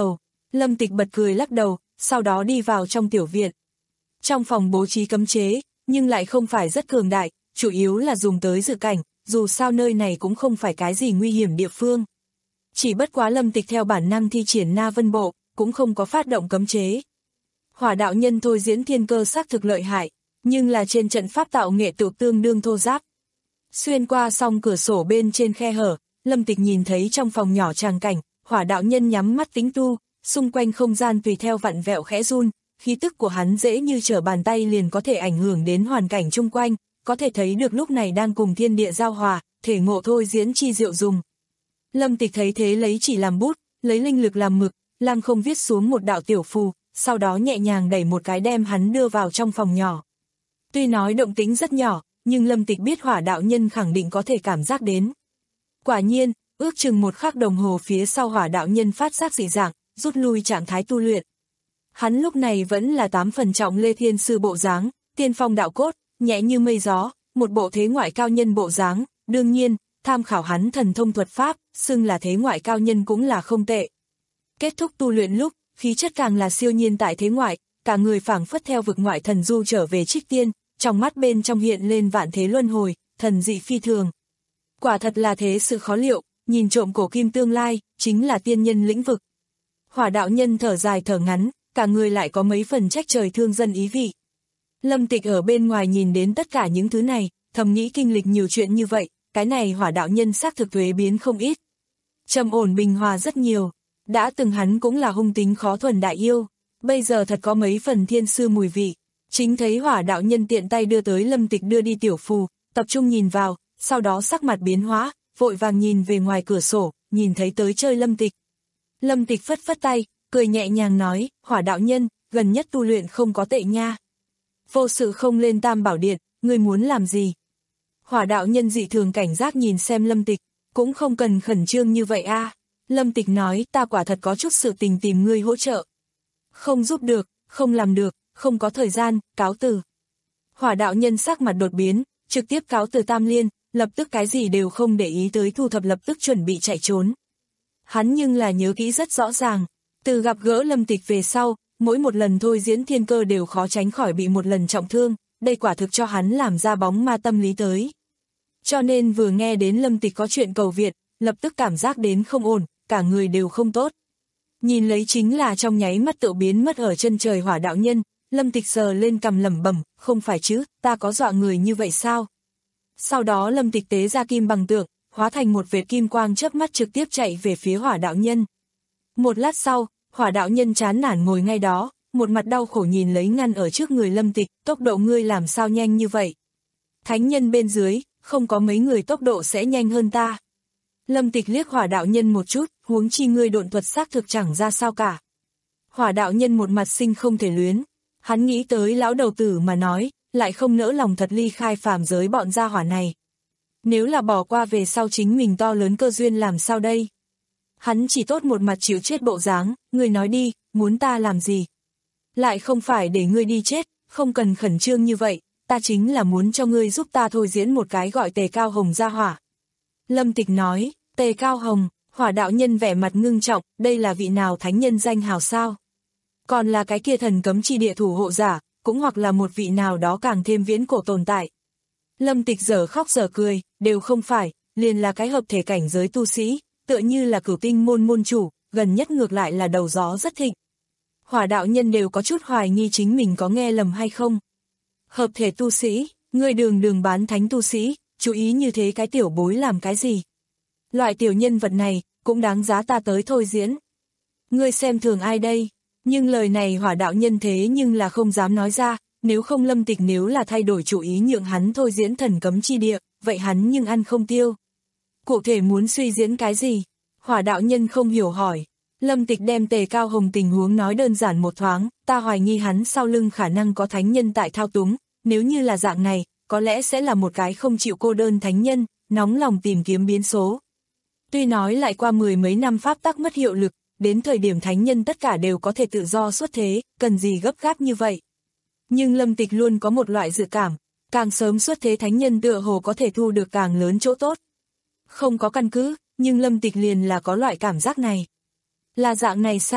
Lâm Tịch bật cười lắc đầu, sau đó đi vào trong tiểu viện. Trong phòng bố trí cấm chế, nhưng lại không phải rất cường đại, chủ yếu là dùng tới dự cảnh, dù sao nơi này cũng không phải cái gì nguy hiểm địa phương. Chỉ bất quá Lâm Tịch theo bản năng thi triển Na Vân Bộ, cũng không có phát động cấm chế. Hỏa đạo nhân thôi diễn thiên cơ xác thực lợi hại, nhưng là trên trận pháp tạo nghệ tự tương đương thô ráp. Xuyên qua song cửa sổ bên trên khe hở, Lâm Tịch nhìn thấy trong phòng nhỏ tràng cảnh, hỏa đạo nhân nhắm mắt tính tu, xung quanh không gian tùy theo vặn vẹo khẽ run, khí tức của hắn dễ như trở bàn tay liền có thể ảnh hưởng đến hoàn cảnh chung quanh, có thể thấy được lúc này đang cùng thiên địa giao hòa, thể ngộ thôi diễn chi diệu dùng. Lâm Tịch thấy thế lấy chỉ làm bút, lấy linh lực làm mực, lăng không viết xuống một đạo tiểu phù, sau đó nhẹ nhàng đẩy một cái đem hắn đưa vào trong phòng nhỏ. Tuy nói động tĩnh rất nhỏ, nhưng Lâm Tịch biết hỏa đạo nhân khẳng định có thể cảm giác đến. Quả nhiên, ước chừng một khắc đồng hồ phía sau hỏa đạo nhân phát giác dị dạng, rút lui trạng thái tu luyện. Hắn lúc này vẫn là tám phần trọng Lê Thiên Sư bộ dáng, tiên phong đạo cốt, nhẹ như mây gió, một bộ thế ngoại cao nhân bộ dáng, đương nhiên, tham khảo hắn thần thông thuật pháp, xưng là thế ngoại cao nhân cũng là không tệ. Kết thúc tu luyện lúc, khí chất càng là siêu nhiên tại thế ngoại, cả người phảng phất theo vực ngoại thần du trở về trích tiên, trong mắt bên trong hiện lên vạn thế luân hồi, thần dị phi thường. Quả thật là thế sự khó liệu, nhìn trộm cổ kim tương lai, chính là tiên nhân lĩnh vực. Hỏa đạo nhân thở dài thở ngắn, cả người lại có mấy phần trách trời thương dân ý vị. Lâm Tịch ở bên ngoài nhìn đến tất cả những thứ này, thầm nghĩ kinh lịch nhiều chuyện như vậy, cái này hỏa đạo nhân xác thực thuế biến không ít. Trầm ổn bình hòa rất nhiều, đã từng hắn cũng là hung tính khó thuần đại yêu, bây giờ thật có mấy phần thiên sư mùi vị. Chính thấy hỏa đạo nhân tiện tay đưa tới Lâm Tịch đưa đi tiểu phù, tập trung nhìn vào, sau đó sắc mặt biến hóa, vội vàng nhìn về ngoài cửa sổ, nhìn thấy tới chơi Lâm Tịch. Lâm Tịch phất phất tay, cười nhẹ nhàng nói, hỏa đạo nhân, gần nhất tu luyện không có tệ nha. Vô sự không lên Tam Bảo Điện, ngươi muốn làm gì? Hỏa đạo nhân dị thường cảnh giác nhìn xem Lâm Tịch, cũng không cần khẩn trương như vậy a. Lâm Tịch nói, ta quả thật có chút sự tình tìm ngươi hỗ trợ. Không giúp được, không làm được, không có thời gian, cáo từ. Hỏa đạo nhân sắc mặt đột biến, trực tiếp cáo từ Tam Liên, lập tức cái gì đều không để ý tới thu thập lập tức chuẩn bị chạy trốn. Hắn nhưng là nhớ kỹ rất rõ ràng, từ gặp gỡ Lâm Tịch về sau, mỗi một lần thôi diễn thiên cơ đều khó tránh khỏi bị một lần trọng thương, đây quả thực cho hắn làm ra bóng ma tâm lý tới. Cho nên vừa nghe đến Lâm Tịch có chuyện cầu viện, lập tức cảm giác đến không ổn, cả người đều không tốt. Nhìn lấy chính là trong nháy mắt tự biến mất ở chân trời hỏa đạo nhân, Lâm Tịch sờ lên cằm lẩm bẩm, không phải chứ, ta có dọa người như vậy sao? Sau đó Lâm Tịch tế ra kim bằng tượng, hóa thành một vệt kim quang chớp mắt trực tiếp chạy về phía hỏa đạo nhân. Một lát sau, hỏa đạo nhân chán nản ngồi ngay đó, một mặt đau khổ nhìn lấy ngăn ở trước người Lâm Tịch, tốc độ ngươi làm sao nhanh như vậy? Thánh nhân bên dưới, không có mấy người tốc độ sẽ nhanh hơn ta. Lâm Tịch liếc hỏa đạo nhân một chút, huống chi ngươi độn thuật xác thực chẳng ra sao cả. Hỏa đạo nhân một mặt sinh không thể luyến, hắn nghĩ tới lão đầu tử mà nói, lại không nỡ lòng thật ly khai phàm giới bọn gia hỏa này. Nếu là bỏ qua về sau chính mình to lớn cơ duyên làm sao đây? Hắn chỉ tốt một mặt chịu chết bộ dáng, ngươi nói đi, muốn ta làm gì? Lại không phải để ngươi đi chết, không cần khẩn trương như vậy, ta chính là muốn cho ngươi giúp ta thôi diễn một cái gọi Tề Cao Hồng ra hỏa. Lâm Tịch nói, Tề Cao Hồng, hỏa đạo nhân vẻ mặt ngưng trọng, đây là vị nào thánh nhân danh hào sao? Còn là cái kia thần cấm chi địa thủ hộ giả, cũng hoặc là một vị nào đó càng thêm viễn cổ tồn tại. Lâm Tịch giờ khóc giờ cười, đều không phải, liền là cái hợp thể cảnh giới tu sĩ, tựa như là cửu tinh môn môn chủ, gần nhất ngược lại là đầu gió rất thịnh. Hỏa đạo nhân đều có chút hoài nghi chính mình có nghe lầm hay không. Hợp thể tu sĩ, ngươi đường đường bán thánh tu sĩ, chú ý như thế cái tiểu bối làm cái gì? Loại tiểu nhân vật này, cũng đáng giá ta tới thôi diễn. Ngươi xem thường ai đây? Nhưng lời này hỏa đạo nhân thế nhưng là không dám nói ra, nếu không Lâm Tịch nếu là thay đổi chủ ý nhượng hắn thôi diễn thần cấm chi địa, vậy hắn nhưng ăn không tiêu. Cụ thể muốn suy diễn cái gì? Hỏa đạo nhân không hiểu hỏi. Lâm Tịch đem Tề Cao Hồng tình huống nói đơn giản một thoáng, ta hoài nghi hắn sau lưng khả năng có thánh nhân tại thao túng, nếu như là dạng này, có lẽ sẽ là một cái không chịu cô đơn thánh nhân, nóng lòng tìm kiếm biến số. Tuy nói lại qua mười mấy năm pháp tắc mất hiệu lực, đến thời điểm thánh nhân tất cả đều có thể tự do xuất thế, cần gì gấp gáp như vậy. Nhưng Lâm Tịch luôn có một loại dự cảm, càng sớm xuất thế thánh nhân tựa hồ có thể thu được càng lớn chỗ tốt. Không có căn cứ, nhưng Lâm Tịch liền là có loại cảm giác này. Là dạng này sao,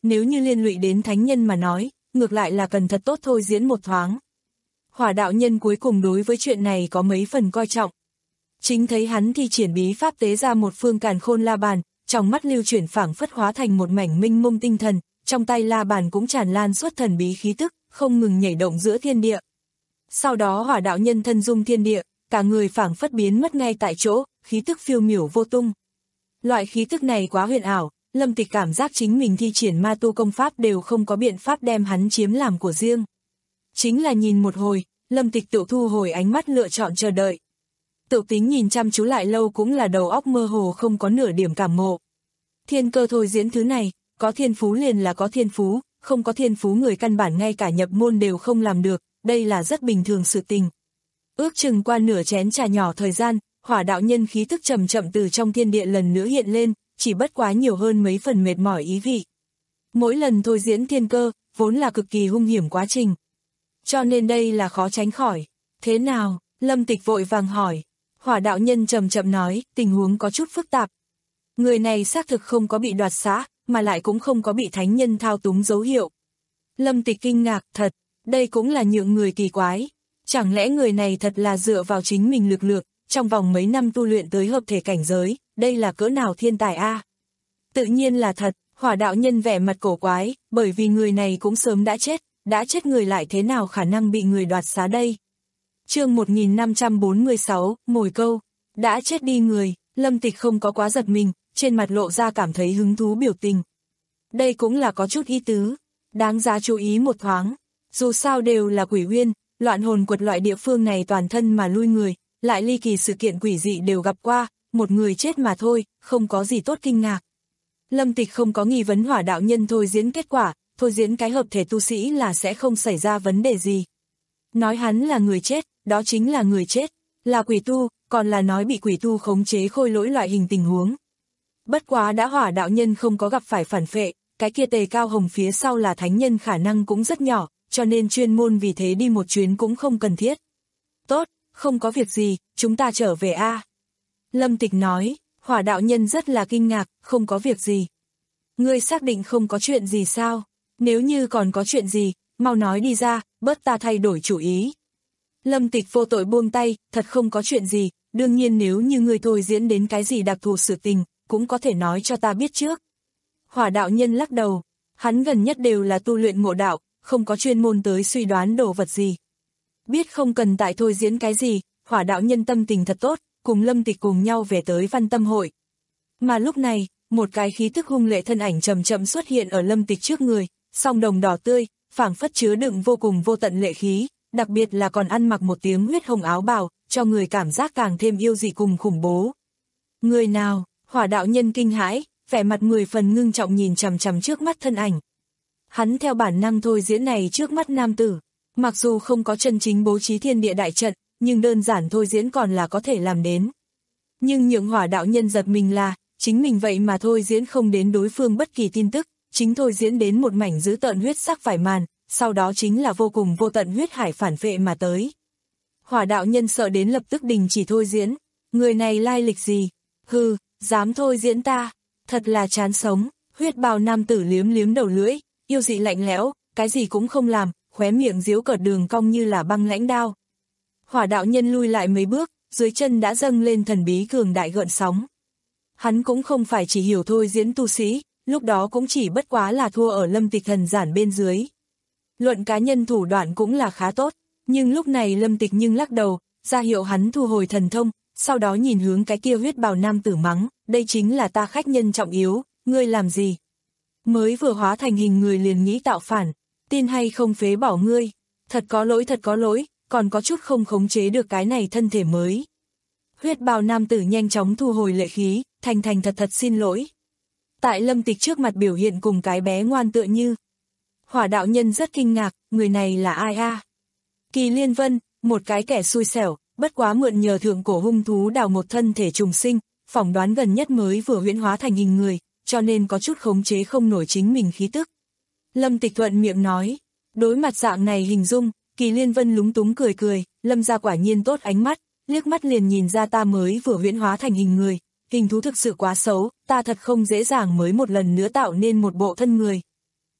nếu như liên lụy đến thánh nhân mà nói, ngược lại là cần thật tốt thôi diễn một thoáng. Hỏa đạo nhân cuối cùng đối với chuyện này có mấy phần coi trọng. Chính thấy hắn thi triển bí pháp tế ra một phương càn khôn la bàn, trong mắt lưu chuyển phảng phất hóa thành một mảnh minh mông tinh thần, trong tay la bàn cũng tràn lan suốt thần bí khí tức, không ngừng nhảy động giữa thiên địa. Sau đó hỏa đạo nhân thân dung thiên địa, cả người phảng phất biến mất ngay tại chỗ, khí tức phiêu miểu vô tung. Loại khí tức này quá huyền ảo, Lâm Tịch cảm giác chính mình thi triển ma tu công pháp đều không có biện pháp đem hắn chiếm làm của riêng. Chính là nhìn một hồi, Lâm Tịch tự thu hồi ánh mắt lựa chọn chờ đợi. Tự tính nhìn chăm chú lại lâu cũng là đầu óc mơ hồ không có nửa điểm cảm ngộ. Thiên cơ thôi diễn thứ này, có thiên phú liền là có thiên phú, không có thiên phú người căn bản ngay cả nhập môn đều không làm được, đây là rất bình thường sự tình. Ước chừng qua nửa chén trà nhỏ thời gian, hỏa đạo nhân khí tức chậm chậm từ trong thiên địa lần nữa hiện lên, chỉ bất quá nhiều hơn mấy phần mệt mỏi ý vị. Mỗi lần thôi diễn thiên cơ, vốn là cực kỳ hung hiểm quá trình. Cho nên đây là khó tránh khỏi. Thế nào? Lâm Tịch vội vàng hỏi. Hỏa đạo nhân chậm chậm nói, tình huống có chút phức tạp. Người này xác thực không có bị đoạt xá, mà lại cũng không có bị thánh nhân thao túng dấu hiệu. Lâm Tịch kinh ngạc, thật, đây cũng là nhượng người kỳ quái. Chẳng lẽ người này thật là dựa vào chính mình lực lượng, trong vòng mấy năm tu luyện tới hợp thể cảnh giới, đây là cỡ nào thiên tài a? Tự nhiên là thật, hỏa đạo nhân vẻ mặt cổ quái, bởi vì người này cũng sớm đã chết, đã chết người lại thế nào khả năng bị người đoạt xá đây? Chương một nghìn năm trăm bốn mươi sáu, mồi câu, đã chết đi người, Lâm Tịch không có quá giật mình, trên mặt lộ ra cảm thấy hứng thú biểu tình. Đây cũng là có chút ý tứ, đáng giá chú ý một thoáng, dù sao đều là quỷ uyên, loạn hồn quật loại địa phương này toàn thân mà lui người, lại ly kỳ sự kiện quỷ dị đều gặp qua, một người chết mà thôi, không có gì tốt kinh ngạc. Lâm Tịch không có nghi vấn hỏa đạo nhân thôi diễn kết quả, thôi diễn cái hợp thể tu sĩ là sẽ không xảy ra vấn đề gì. Nói hắn là người chết, đó chính là người chết, là quỷ tu, còn là nói bị quỷ tu khống chế khôi lỗi loại hình tình huống. Bất quá đã hỏa đạo nhân không có gặp phải phản phệ, cái kia tề cao hồng phía sau là thánh nhân khả năng cũng rất nhỏ, cho nên chuyên môn vì thế đi một chuyến cũng không cần thiết. Tốt, không có việc gì, chúng ta trở về a. Lâm Tịch nói, hỏa đạo nhân rất là kinh ngạc, không có việc gì. Ngươi xác định không có chuyện gì sao? Nếu như còn có chuyện gì, mau nói đi ra, bớt ta thay đổi chủ ý. Lâm Tịch vô tội buông tay, thật không có chuyện gì, đương nhiên nếu như ngươi thôi diễn đến cái gì đặc thù sự tình, cũng có thể nói cho ta biết trước. Hỏa đạo nhân lắc đầu, hắn gần nhất đều là tu luyện ngộ đạo, không có chuyên môn tới suy đoán đồ vật gì. Biết không cần tại thôi diễn cái gì, hỏa đạo nhân tâm tình thật tốt, cùng Lâm Tịch cùng nhau về tới Văn Tâm hội. Mà lúc này, một cái khí tức hung lệ thân ảnh chậm chậm xuất hiện ở Lâm Tịch trước người, song đồng đỏ tươi, phảng phất chứa đựng vô cùng vô tận lệ khí, đặc biệt là còn ăn mặc một tiếng huyết hồng áo bào, cho người cảm giác càng thêm yêu dị cùng khủng bố. Người nào? Hỏa đạo nhân kinh hãi, vẻ mặt mười phần ngưng trọng nhìn chằm chằm trước mắt thân ảnh. Hắn theo bản năng thôi diễn này trước mắt nam tử, mặc dù không có chân chính bố trí thiên địa đại trận, nhưng đơn giản thôi diễn còn là có thể làm đến. Nhưng những hỏa đạo nhân giật mình là, chính mình vậy mà thôi diễn không đến đối phương bất kỳ tin tức, chính thôi diễn đến một mảnh dữ tợn huyết sắc vải màn, sau đó chính là vô cùng vô tận huyết hải phản vệ mà tới. Hỏa đạo nhân sợ đến lập tức đình chỉ thôi diễn, người này lai lịch gì? Hừ, dám thôi diễn ta, thật là chán sống. Huyết bào nam tử liếm liếm đầu lưỡi, yêu dị lạnh lẽo, cái gì cũng không làm, khóe miệng giễu cợt đường cong như là băng lãnh đao. Hỏa đạo nhân lui lại mấy bước, dưới chân đã dâng lên thần bí cường đại gợn sóng. Hắn cũng không phải chỉ hiểu thôi diễn tu sĩ, lúc đó cũng chỉ bất quá là thua ở Lâm Tịch thần giản bên dưới. Luận cá nhân thủ đoạn cũng là khá tốt, nhưng lúc này Lâm Tịch nhưng lắc đầu, ra hiệu hắn thu hồi thần thông, sau đó nhìn hướng cái kia huyết bào nam tử mắng, đây chính là ta khách nhân trọng yếu, ngươi làm gì? Mới vừa hóa thành hình người liền nghĩ tạo phản, tin hay không phế bỏ ngươi, thật có lỗi thật có lỗi, còn có chút không khống chế được cái này thân thể mới. Huyết bào nam tử nhanh chóng thu hồi lệ khí, thành thành thật thật xin lỗi. Tại Lâm Tịch trước mặt biểu hiện cùng cái bé ngoan tựa như. Hỏa đạo nhân rất kinh ngạc, người này là ai a? Kỳ Liên Vân, một cái kẻ xui xẻo, bất quá mượn nhờ thượng cổ hung thú đào một thân thể trùng sinh, phỏng đoán gần nhất mới vừa huyễn hóa thành hình người, cho nên có chút khống chế không nổi chính mình khí tức. Lâm Tịch thuận miệng nói, đối mặt dạng này hình dung, Kỳ Liên Vân lúng túng cười cười, Lâm gia quả nhiên tốt ánh mắt, liếc mắt liền nhìn ra ta mới vừa huyễn hóa thành hình người, hình thú thực sự quá xấu, ta thật không dễ dàng mới một lần nữa tạo nên một bộ thân người.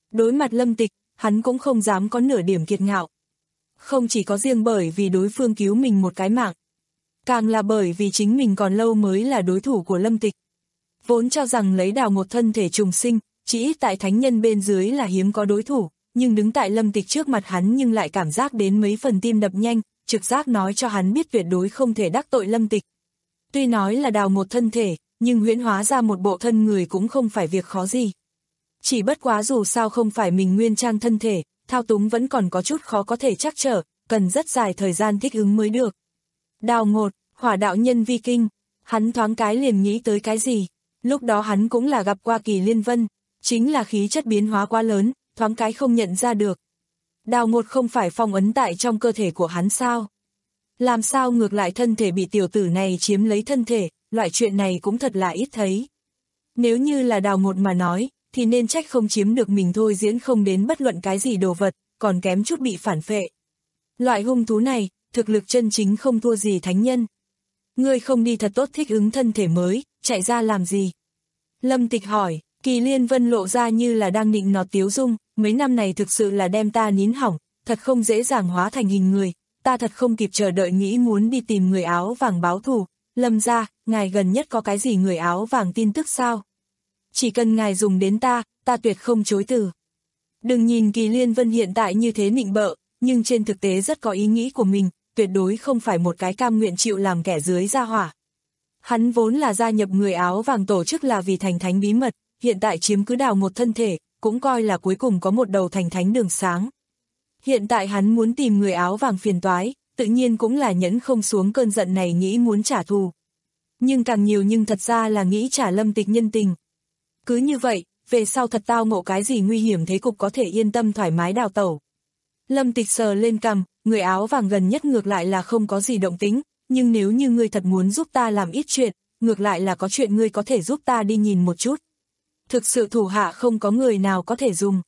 Đối mặt Lâm Tịch, hắn cũng không dám có nửa điểm kiệt ngạo. Không chỉ có riêng bởi vì đối phương cứu mình một cái mạng, càng là bởi vì chính mình còn lâu mới là đối thủ của Lâm Tịch. Vốn cho rằng lấy Đào một thân thể trùng sinh, chỉ ít tại thánh nhân bên dưới là hiếm có đối thủ, nhưng đứng tại Lâm Tịch trước mặt hắn nhưng lại cảm giác đến mấy phần tim đập nhanh, trực giác nói cho hắn biết tuyệt đối không thể đắc tội Lâm Tịch. Tuy nói là Đào một thân thể, nhưng huyễn hóa ra một bộ thân người cũng không phải việc khó gì. Chỉ bất quá dù sao không phải mình nguyên trang thân thể, thao túng vẫn còn có chút khó có thể chắc trở, cần rất dài thời gian thích ứng mới được. Đào Ngột, hỏa đạo nhân vi kinh, hắn thoáng cái liền nghĩ tới cái gì, lúc đó hắn cũng là gặp qua Kỳ Liên Vân, chính là khí chất biến hóa quá lớn, thoáng cái không nhận ra được. Đào Ngột không phải phong ấn tại trong cơ thể của hắn sao? Làm sao ngược lại thân thể bị tiểu tử này chiếm lấy thân thể, loại chuyện này cũng thật là ít thấy. Nếu như là Đào Ngột mà nói, thì nên trách không chiếm được mình thôi diễn không đến bất luận cái gì đồ vật, còn kém chút bị phản phệ. Loại hung thú này, thực lực chân chính không thua gì thánh nhân. Ngươi không đi thật tốt thích ứng thân thể mới, chạy ra làm gì? Lâm Tịch hỏi, Kỳ Liên Vân lộ ra như là đang nịnh nọt tiếu dung, mấy năm này thực sự là đem ta nín hỏng, thật không dễ dàng hóa thành hình người, ta thật không kịp chờ đợi nghĩ muốn đi tìm người áo vàng báo thù. Lâm gia, ngài gần nhất có cái gì người áo vàng tin tức sao? Chỉ cần ngài dùng đến ta, ta tuyệt không chối từ. Đừng nhìn Kỳ Liên Vân hiện tại như thế nịnh bợ, nhưng trên thực tế rất có ý nghĩ của mình, tuyệt đối không phải một cái cam nguyện chịu làm kẻ dưới gia hỏa. Hắn vốn là gia nhập người áo vàng tổ chức là vì thành thánh bí mật, hiện tại chiếm cứ Đào một thân thể, cũng coi là cuối cùng có một đầu thành thánh đường sáng. Hiện tại hắn muốn tìm người áo vàng phiền toái, tự nhiên cũng là nhẫn không xuống cơn giận này nghĩ muốn trả thù. Nhưng càng nhiều nhưng thật ra là nghĩ trả Lâm Tịch nhân tình. Cứ như vậy, về sau thật tao ngộ cái gì nguy hiểm thế cục có thể yên tâm thoải mái đào tẩu. Lâm Tịch sờ lên cằm, người áo vàng gần nhất ngược lại là không có gì động tính, nhưng nếu như ngươi thật muốn giúp ta làm ít chuyện, ngược lại là có chuyện ngươi có thể giúp ta đi nhìn một chút. Thực sự thủ hạ không có người nào có thể dùng.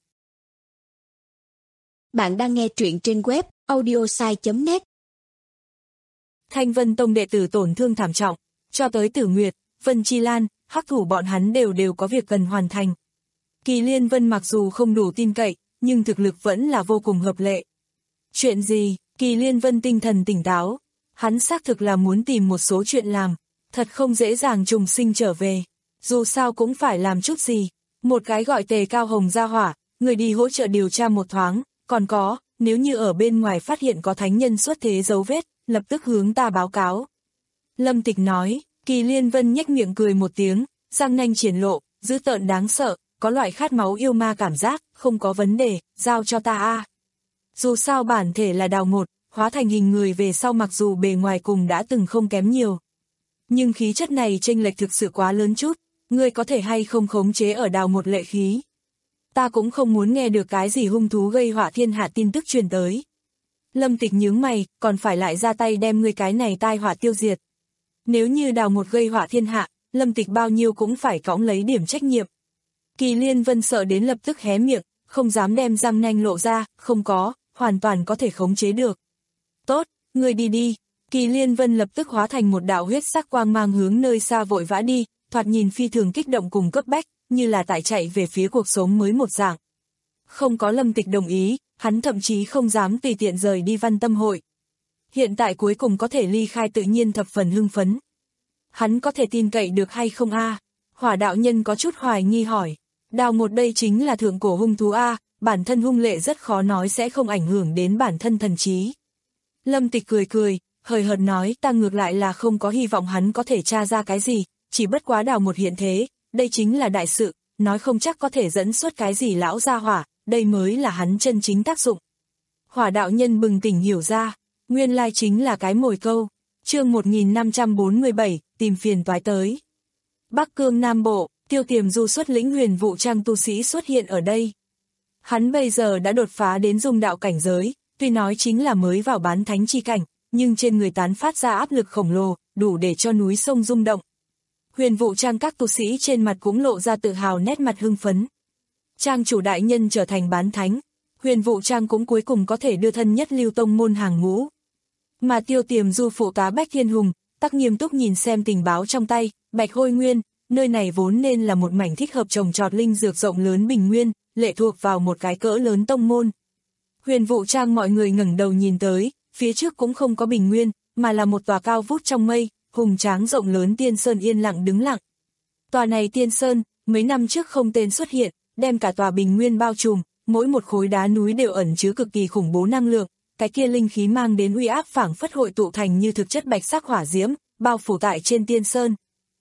Bạn đang nghe truyện trên web audiosai chấm net. Thanh Vân Tông đệ tử tổn thương thảm trọng, cho tới Tử Nguyệt, Vân Chi Lan, Hắc Thủ bọn hắn đều đều có việc cần hoàn thành. Kỳ Liên Vân mặc dù không đủ tin cậy, nhưng thực lực vẫn là vô cùng hợp lệ. Chuyện gì? Kỳ Liên Vân tinh thần tỉnh táo. Hắn xác thực là muốn tìm một số chuyện làm, thật không dễ dàng trùng sinh trở về. Dù sao cũng phải làm chút gì. Một cái gọi Tề Cao Hồng ra hỏa, người đi hỗ trợ điều tra một thoáng. Còn có, nếu như ở bên ngoài phát hiện có thánh nhân xuất thế dấu vết, lập tức hướng ta báo cáo. Lâm Tịch nói. Kỳ Liên Vân nhếch miệng cười một tiếng, răng nanh triển lộ, dữ tợn đáng sợ, có loại khát máu yêu ma cảm giác, không có vấn đề, giao cho ta a. Dù sao bản thể là Đào Ngột, hóa thành hình người về sau mặc dù bề ngoài cùng đã từng không kém nhiều. Nhưng khí chất này chênh lệch thực sự quá lớn chút, ngươi có thể hay không khống chế ở Đào Ngột lệ khí. Ta cũng không muốn nghe được cái gì hung thú gây họa thiên hạ tin tức truyền tới. Lâm Tịch nhướng mày, còn phải lại ra tay đem ngươi cái này tai họa tiêu diệt. Nếu như Đào Ngột gây họa thiên hạ, Lâm Tịch bao nhiêu cũng phải cõng lấy điểm trách nhiệm. Kỳ Liên Vân sợ đến lập tức hé miệng, không dám đem răng nanh lộ ra, không có, hoàn toàn có thể khống chế được. Tốt, ngươi đi đi. Kỳ Liên Vân lập tức hóa thành một đạo huyết sắc quang mang hướng nơi xa vội vã đi, thoạt nhìn phi thường kích động cùng cấp bách, như là tại chạy về phía cuộc sống mới một dạng. Không có Lâm Tịch đồng ý, hắn thậm chí không dám tùy tiện rời đi Văn Tâm hội. Hiện tại cuối cùng có thể ly khai tự nhiên thập phần hưng phấn. Hắn có thể tin cậy được hay không a? À? Hỏa đạo nhân có chút hoài nghi hỏi. Đào Ngột đây chính là thượng cổ hung thú a, à, bản thân hung lệ rất khó nói sẽ không ảnh hưởng đến bản thân thần trí. Lâm Tịch cười cười, hời hợt nói ta ngược lại là không có hy vọng hắn có thể tra ra cái gì, chỉ bất quá Đào Ngột hiện thế, đây chính là đại sự, nói không chắc có thể dẫn xuất cái gì lão gia hỏa, đây mới là hắn chân chính tác dụng. Hỏa đạo nhân bừng tỉnh hiểu ra, nguyên lai chính là cái mồi câu. Chương một nghìn năm trăm bốn mươi bảy, tìm phiền toái tới. Bắc Cương Nam Bộ, Tiêu Tiềm Du xuất lĩnh huyền vụ trang tu sĩ xuất hiện ở đây. Hắn bây giờ đã đột phá đến dung đạo cảnh giới, tuy nói chính là mới vào bán thánh chi cảnh, nhưng trên người tán phát ra áp lực khổng lồ, đủ để cho núi sông rung động. Huyền vụ trang các tu sĩ trên mặt cũng lộ ra tự hào nét mặt hưng phấn. Trang chủ đại nhân trở thành bán thánh, huyền vụ trang cũng cuối cùng có thể đưa thân nhất lưu tông môn hàng ngũ. Mà Tiêu Tiềm Du phụ tá Bách Thiên Hùng, tắc nghiêm túc nhìn xem tình báo trong tay, Bạch Hôi Nguyên, nơi này vốn nên là một mảnh thích hợp trồng trọt linh dược rộng lớn bình nguyên, lệ thuộc vào một cái cỡ lớn tông môn. Huyền Vũ Trang mọi người ngẩng đầu nhìn tới, phía trước cũng không có bình nguyên, mà là một tòa cao vút trong mây, hùng tráng rộng lớn tiên sơn yên lặng đứng lặng. Tòa này tiên sơn, mấy năm trước không tên xuất hiện, đem cả tòa bình nguyên bao trùm, mỗi một khối đá núi đều ẩn chứa cực kỳ khủng bố năng lượng, cái kia linh khí mang đến uy áp phảng phất hội tụ thành như thực chất bạch sắc hỏa diễm, bao phủ tại trên tiên sơn.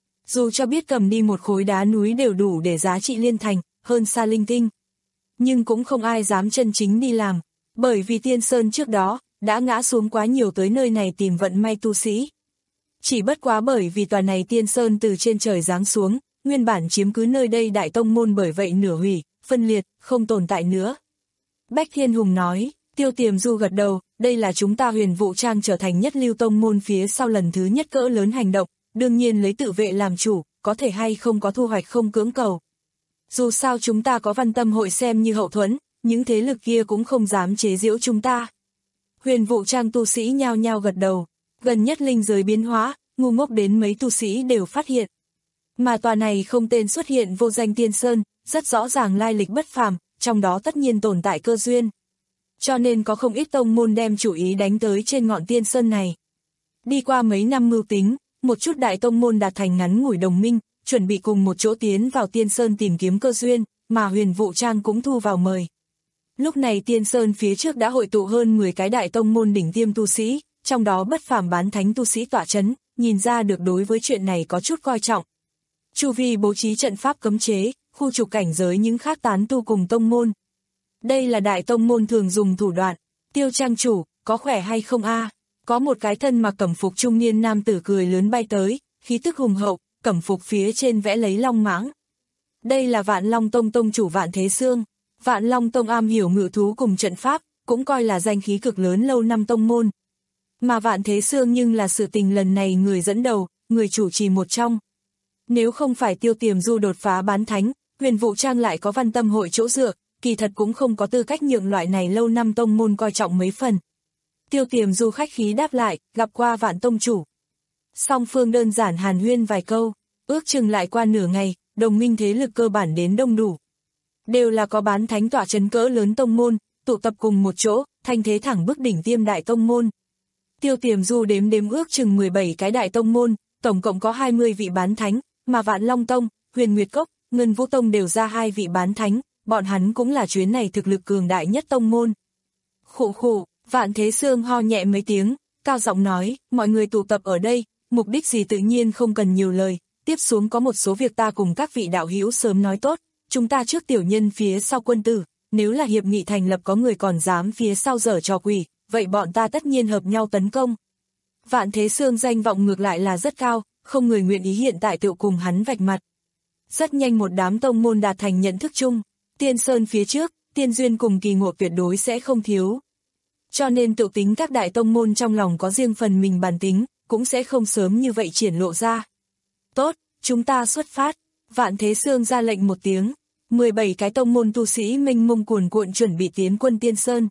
Dù cho biết cầm đi một khối đá núi đều đủ để giá trị liên thành, hơn xa linh tinh. Nhưng cũng không ai dám chân chính đi làm, bởi vì tiên sơn trước đó, đã ngã xuống quá nhiều tới nơi này tìm vận may tu sĩ. Chỉ bất quá bởi vì tòa này tiên sơn từ trên trời giáng xuống, nguyên bản chiếm cứ nơi đây đại tông môn bởi vậy nửa hủy, phân liệt, không tồn tại nữa. Bách Thiên Hùng nói, Tiêu Tiềm Du gật đầu, đây là chúng ta Huyền Vũ Trang trở thành nhất lưu tông môn phía sau lần thứ nhất cỡ lớn hành động, đương nhiên lấy tự vệ làm chủ, có thể hay không có thu hoạch không cưỡng cầu. Dù sao chúng ta có Văn Tâm hội xem như hậu thuẫn, những thế lực kia cũng không dám chế giễu chúng ta. Huyền Vũ Trang tu sĩ nhao nhao gật đầu, gần nhất linh giới biến hóa, ngu ngốc đến mấy tu sĩ đều phát hiện. Mà tòa này không tên xuất hiện vô danh tiên sơn, rất rõ ràng lai lịch bất phàm, trong đó tất nhiên tồn tại cơ duyên. Cho nên có không ít tông môn đem chủ ý đánh tới trên ngọn tiên sơn này. Đi qua mấy năm mưu tính, một chút đại tông môn đạt thành ngắn ngủi đồng minh, chuẩn bị cùng một chỗ tiến vào tiên sơn tìm kiếm cơ duyên, mà Huyền Vũ Trang cũng thu vào mời. Lúc này tiên sơn phía trước đã hội tụ hơn mười cái đại tông môn đỉnh tiêm tu sĩ, trong đó bất phàm bán thánh tu sĩ tọa chấn, nhìn ra được đối với chuyện này có chút coi trọng. Chu vi bố trí trận pháp cấm chế, khu trục cảnh giới những khác tán tu cùng tông môn. Đây là đại tông môn thường dùng thủ đoạn. Tiêu Trang chủ, có khỏe hay không a? Có một cái thân mặc cẩm phục trung niên nam tử cười lớn bay tới, khí tức hùng hậu, cẩm phục phía trên vẽ lấy long mãng. Đây là Vạn Long Tông tông chủ Vạn Thế Xương. Vạn Long Tông am hiểu ngự thú cùng trận pháp, cũng coi là danh khí cực lớn lâu năm tông môn. Mà Vạn Thế Xương nhưng là sự tình lần này người dẫn đầu, người chủ trì một trong. Nếu không phải Tiêu Tiềm Du đột phá bán thánh, Huyền Vũ Trang lại có Văn Tâm hội chỗ dựa, kỳ thật cũng không có tư cách nhượng loại này lâu năm tông môn coi trọng mấy phần. Tiêu Tiềm Du khách khí đáp lại, gặp qua Vạn tông chủ. Song phương đơn giản hàn huyên vài câu, ước chừng lại qua nửa ngày, đồng minh thế lực cơ bản đến đông đủ. Đều là có bán thánh tỏa trấn cỡ lớn tông môn, tụ tập cùng một chỗ, thanh thế thẳng bức đỉnh tiêm đại tông môn. Tiêu Tiềm Du đếm đếm ước chừng mười bảy cái đại tông môn, tổng cộng có hai mươi vị bán thánh, mà Vạn Long Tông, Huyền Nguyệt Cốc, Ngân Vũ Tông đều ra hai vị bán thánh, bọn hắn cũng là chuyến này thực lực cường đại nhất tông môn. Khụ khụ, Vạn Thế Xương ho nhẹ mấy tiếng, cao giọng nói, mọi người tụ tập ở đây, mục đích gì tự nhiên không cần nhiều lời, tiếp xuống có một số việc ta cùng các vị đạo hữu sớm nói tốt, chúng ta trước tiểu nhân phía sau quân tử, nếu là hiệp nghị thành lập có người còn dám phía sau giở trò quỷ, vậy bọn ta tất nhiên hợp nhau tấn công. Vạn Thế Xương danh vọng ngược lại là rất cao, không người nguyện ý hiện tại tự cùng hắn vạch mặt. Rất nhanh một đám tông môn đạt thành nhận thức chung, tiên sơn phía trước, tiên duyên cùng kỳ ngộ tuyệt đối sẽ không thiếu. Cho nên tự tính các đại tông môn trong lòng có riêng phần mình bản tính, cũng sẽ không sớm như vậy triển lộ ra. Tốt, chúng ta xuất phát. Vạn Thế Xương ra lệnh một tiếng, mười bảy cái tông môn tu sĩ mênh mông cuồn cuộn chuẩn bị tiến quân tiên sơn.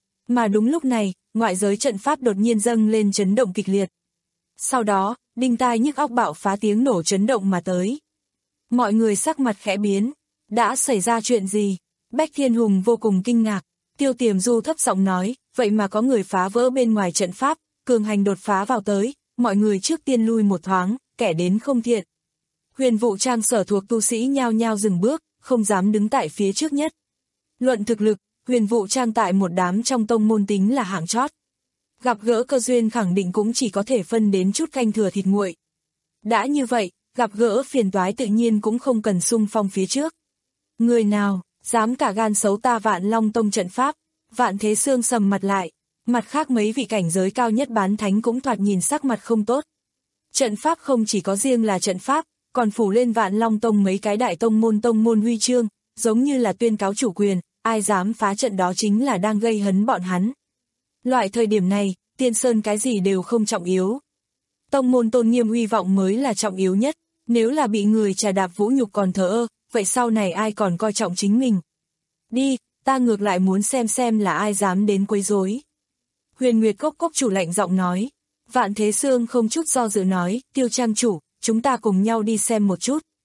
Mà đúng lúc này, ngoại giới trận pháp đột nhiên dâng lên chấn động kịch liệt. Sau đó, đinh tai nhức óc bạo phá tiếng nổ chấn động mà tới. Mọi người sắc mặt khẽ biến, đã xảy ra chuyện gì? Bách Thiên Hùng vô cùng kinh ngạc, Tiêu Tiềm Du thấp giọng nói, vậy mà có người phá vỡ bên ngoài trận pháp, cường hành đột phá vào tới, mọi người trước tiên lui một thoáng, kẻ đến không thiện. Huyền Vũ Trang sở thuộc tu sĩ nhao nhao dừng bước, không dám đứng tại phía trước nhất. Luận thực lực, Huyền Vũ Trang tại một đám trong tông môn tính là hạng chót. Gặp gỡ cơ duyên khẳng định cũng chỉ có thể phân đến chút canh thừa thịt nguội. Đã như vậy, gặp gỡ phiền toái tự nhiên cũng không cần xung phong phía trước. Người nào, dám cả gan xấu ta Vạn Long Tông trận pháp, Vạn Thế Xương sầm mặt lại, mặt khác mấy vị cảnh giới cao nhất bán thánh cũng thoạt nhìn sắc mặt không tốt. Trận pháp không chỉ có riêng là trận pháp, còn phủ lên Vạn Long Tông mấy cái đại tông môn tông môn huy chương, giống như là tuyên cáo chủ quyền, ai dám phá trận đó chính là đang gây hấn bọn hắn. Loại thời điểm này, tiên sơn cái gì đều không trọng yếu. Tông môn tôn nghiêm uy vọng mới là trọng yếu nhất, nếu là bị người trà đạp vũ nhục còn thờ ơ, vậy sau này ai còn coi trọng chính mình. Đi, ta ngược lại muốn xem xem là ai dám đến quấy rối. Huyền Nguyệt Cốc Cốc chủ lạnh giọng nói. Vạn Thế Xương không chút do dự nói, Tiêu Trang chủ, chúng ta cùng nhau đi xem một chút.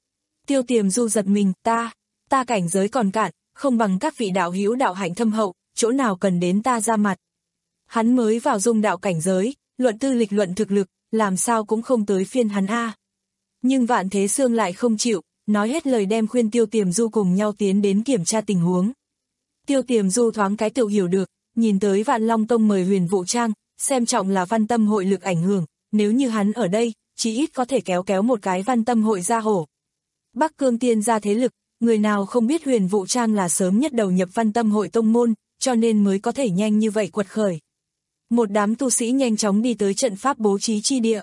Tiêu Tiềm Du giật mình, ta, ta cảnh giới còn cạn, không bằng các vị đạo hữu đạo hạnh thâm hậu, chỗ nào cần đến ta ra mặt. Hắn mới vào dung đạo cảnh giới, luận tư lịch luận thực lực, làm sao cũng không tới phiên hắn a. Nhưng Vạn Thế Xương lại không chịu, nói hết lời đem khuyên Tiêu Tiềm Du cùng nhau tiến đến kiểm tra tình huống. Tiêu Tiềm Du thoáng cái tự hiểu được, nhìn tới Vạn Long Tông mời Huyền Vũ Trang, xem trọng là Văn Tâm hội lực ảnh hưởng, nếu như hắn ở đây, chỉ ít có thể kéo kéo một cái Văn Tâm hội ra hổ. Bắc Cương Tiên gia thế lực, người nào không biết Huyền Vũ Trang là sớm nhất đầu nhập Văn Tâm hội tông môn, cho nên mới có thể nhanh như vậy quật khởi. Một đám tu sĩ nhanh chóng đi tới trận pháp bố trí chi địa.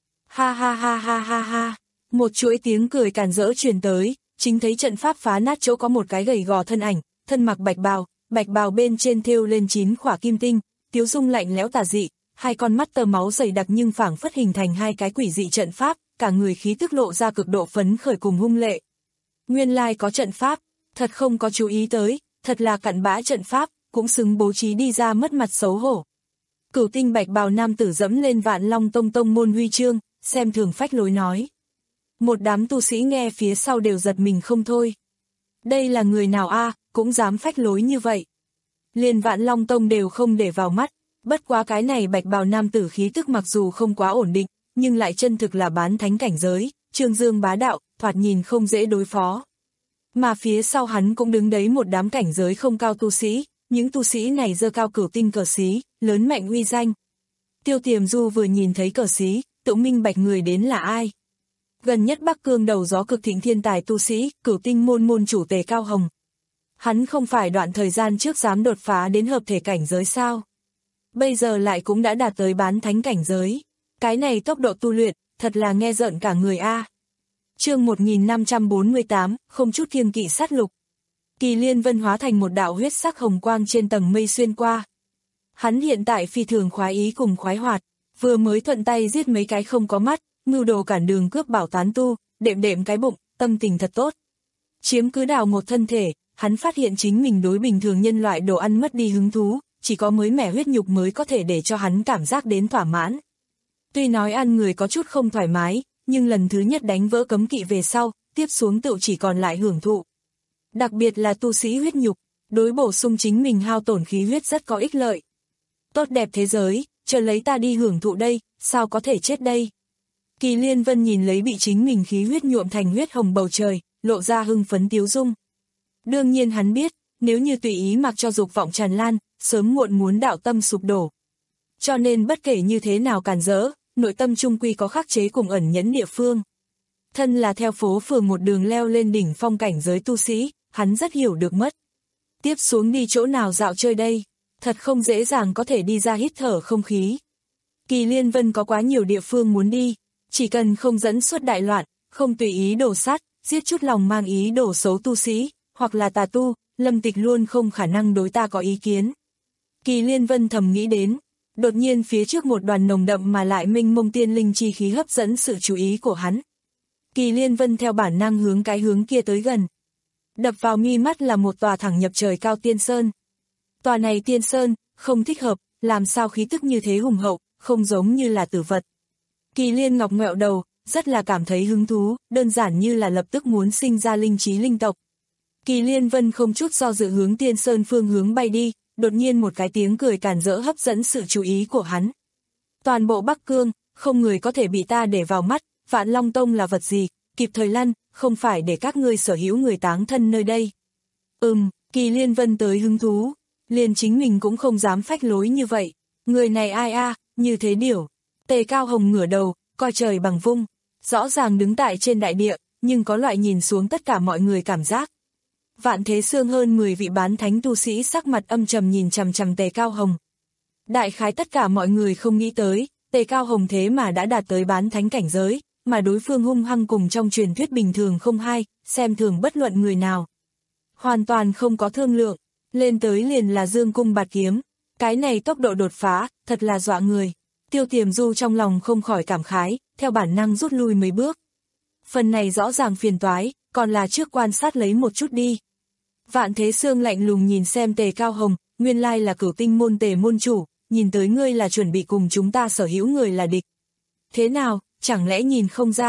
Ha ha ha ha ha ha, một chuỗi tiếng cười càn rỡ truyền tới, chính thấy trận pháp phá nát chỗ có một cái gầy gò thân ảnh, thân mặc bạch bào, bạch bào bên trên thêu lên chín khỏa kim tinh, tiếu dung lạnh lẽo tà dị, hai con mắt tơ máu dày đặc nhưng phảng phất hình thành hai cái quỷ dị trận pháp, cả người khí tức lộ ra cực độ phấn khởi cùng hung lệ. Nguyên lai có trận pháp, thật không có chú ý tới, thật là cặn bã trận pháp, cũng xứng bố trí đi ra mất mặt xấu hổ. Cửu tinh bạch bào nam tử dẫm lên Vạn Long Tông tông môn huy chương, xem thường phách lối nói. Một đám tu sĩ nghe phía sau đều giật mình không thôi. Đây là người nào a, cũng dám phách lối như vậy. Liền Vạn Long Tông đều không để vào mắt, bất quá cái này bạch bào nam tử khí tức mặc dù không quá ổn định, nhưng lại chân thực là bán thánh cảnh giới, trương dương bá đạo, thoạt nhìn không dễ đối phó. Mà phía sau hắn cũng đứng đấy một đám cảnh giới không cao tu sĩ, những tu sĩ này giơ cao cửu tinh cờ xí, lớn mạnh uy danh. Tiêu Tiềm Du vừa nhìn thấy cờ xí, tự minh bạch người đến là ai. Gần nhất Bắc Cương đầu gió cực thịnh thiên tài tu sĩ, cửu tinh môn môn chủ Tề Cao Hồng. Hắn không phải đoạn thời gian trước dám đột phá đến hợp thể cảnh giới sao? Bây giờ lại cũng đã đạt tới bán thánh cảnh giới. Cái này tốc độ tu luyện, thật là nghe rợn cả người a. Chương một nghìn năm trăm bốn mươi tám, không chút kiêng kỵ sát lục. Kỳ Liên Vân hóa thành một đạo huyết sắc hồng quang trên tầng mây xuyên qua. Hắn hiện tại phi thường khoái ý cùng khoái hoạt, vừa mới thuận tay giết mấy cái không có mắt, mưu đồ cản đường cướp bảo tán tu, đệm đệm cái bụng, tâm tình thật tốt. Chiếm cứ đào một thân thể, hắn phát hiện chính mình đối bình thường nhân loại đồ ăn mất đi hứng thú, chỉ có mới mẻ huyết nhục mới có thể để cho hắn cảm giác đến thỏa mãn. Tuy nói ăn người có chút không thoải mái, nhưng lần thứ nhất đánh vỡ cấm kỵ về sau, tiếp xuống tựu chỉ còn lại hưởng thụ. Đặc biệt là tu sĩ huyết nhục, đối bổ sung chính mình hao tổn khí huyết rất có ích lợi. Tốt đẹp thế giới, chờ lấy ta đi hưởng thụ đây, sao có thể chết đây. Kỳ Liên Vân nhìn lấy bị chính mình khí huyết nhuộm thành huyết hồng bầu trời, lộ ra hưng phấn tiếu dung. Đương nhiên hắn biết, nếu như tùy ý mặc cho dục vọng tràn lan, sớm muộn muốn đạo tâm sụp đổ. Cho nên bất kể như thế nào càn rỡ, nội tâm trung quy có khắc chế cùng ẩn nhẫn địa phương. Thân là theo phố phường một đường leo lên đỉnh phong cảnh giới tu sĩ, hắn rất hiểu được mất. Tiếp xuống đi chỗ nào dạo chơi đây, thật không dễ dàng có thể đi ra hít thở không khí. Kỳ Liên Vân có quá nhiều địa phương muốn đi, chỉ cần không dẫn xuất đại loạn, không tùy ý đổ sát, giết chút lòng mang ý đổ xấu tu sĩ, hoặc là tà tu, Lâm Tịch luôn không khả năng đối ta có ý kiến. Kỳ Liên Vân thầm nghĩ đến, đột nhiên phía trước một đoàn nồng đậm mà lại minh mông tiên linh chi khí hấp dẫn sự chú ý của hắn. Kỳ Liên Vân theo bản năng hướng cái hướng kia tới gần. Đập vào mi mắt là một tòa thẳng nhập trời cao tiên sơn. Tòa này tiên sơn, không thích hợp, làm sao khí tức như thế hùng hậu, không giống như là tử vật. Kỳ Liên Ngọc ngẹo đầu, rất là cảm thấy hứng thú, đơn giản như là lập tức muốn sinh ra linh trí linh tộc. Kỳ Liên Vân không chút do dự hướng tiên sơn phương hướng bay đi, đột nhiên một cái tiếng cười càn rỡ hấp dẫn sự chú ý của hắn. Toàn bộ Bắc Cương, không người có thể bị ta để vào mắt, Vạn Long Tông là vật gì, kịp thời lăn, không phải để các ngươi sở hữu người táng thân nơi đây. Ừm, Kỳ Liên Vân tới hứng thú, liền chính mình cũng không dám phách lối như vậy. Người này ai a, như thế điểu. Tề Cao Hồng ngửa đầu, coi trời bằng vung, rõ ràng đứng tại trên đại địa, nhưng có loại nhìn xuống tất cả mọi người cảm giác. Vạn Thế Xương hơn mười vị bán thánh tu sĩ sắc mặt âm trầm nhìn chằm chằm Tề Cao Hồng. Đại khái tất cả mọi người không nghĩ tới, Tề Cao Hồng thế mà đã đạt tới bán thánh cảnh giới, mà đối phương hung hăng cùng trong truyền thuyết bình thường không hai, xem thường bất luận người nào. Hoàn toàn không có thương lượng, lên tới liền là dương cung bạt kiếm, cái này tốc độ đột phá, thật là dọa người. Tiêu Tiềm Du trong lòng không khỏi cảm khái, theo bản năng rút lui mấy bước. Phần này rõ ràng phiền toái, còn là trước quan sát lấy một chút đi. Vạn Thế Xương lạnh lùng nhìn xem Tề Cao Hồng, nguyên lai là cửu tinh môn Tề môn chủ, nhìn tới ngươi là chuẩn bị cùng chúng ta sở hữu người là địch. Thế nào, chẳng lẽ nhìn không ra?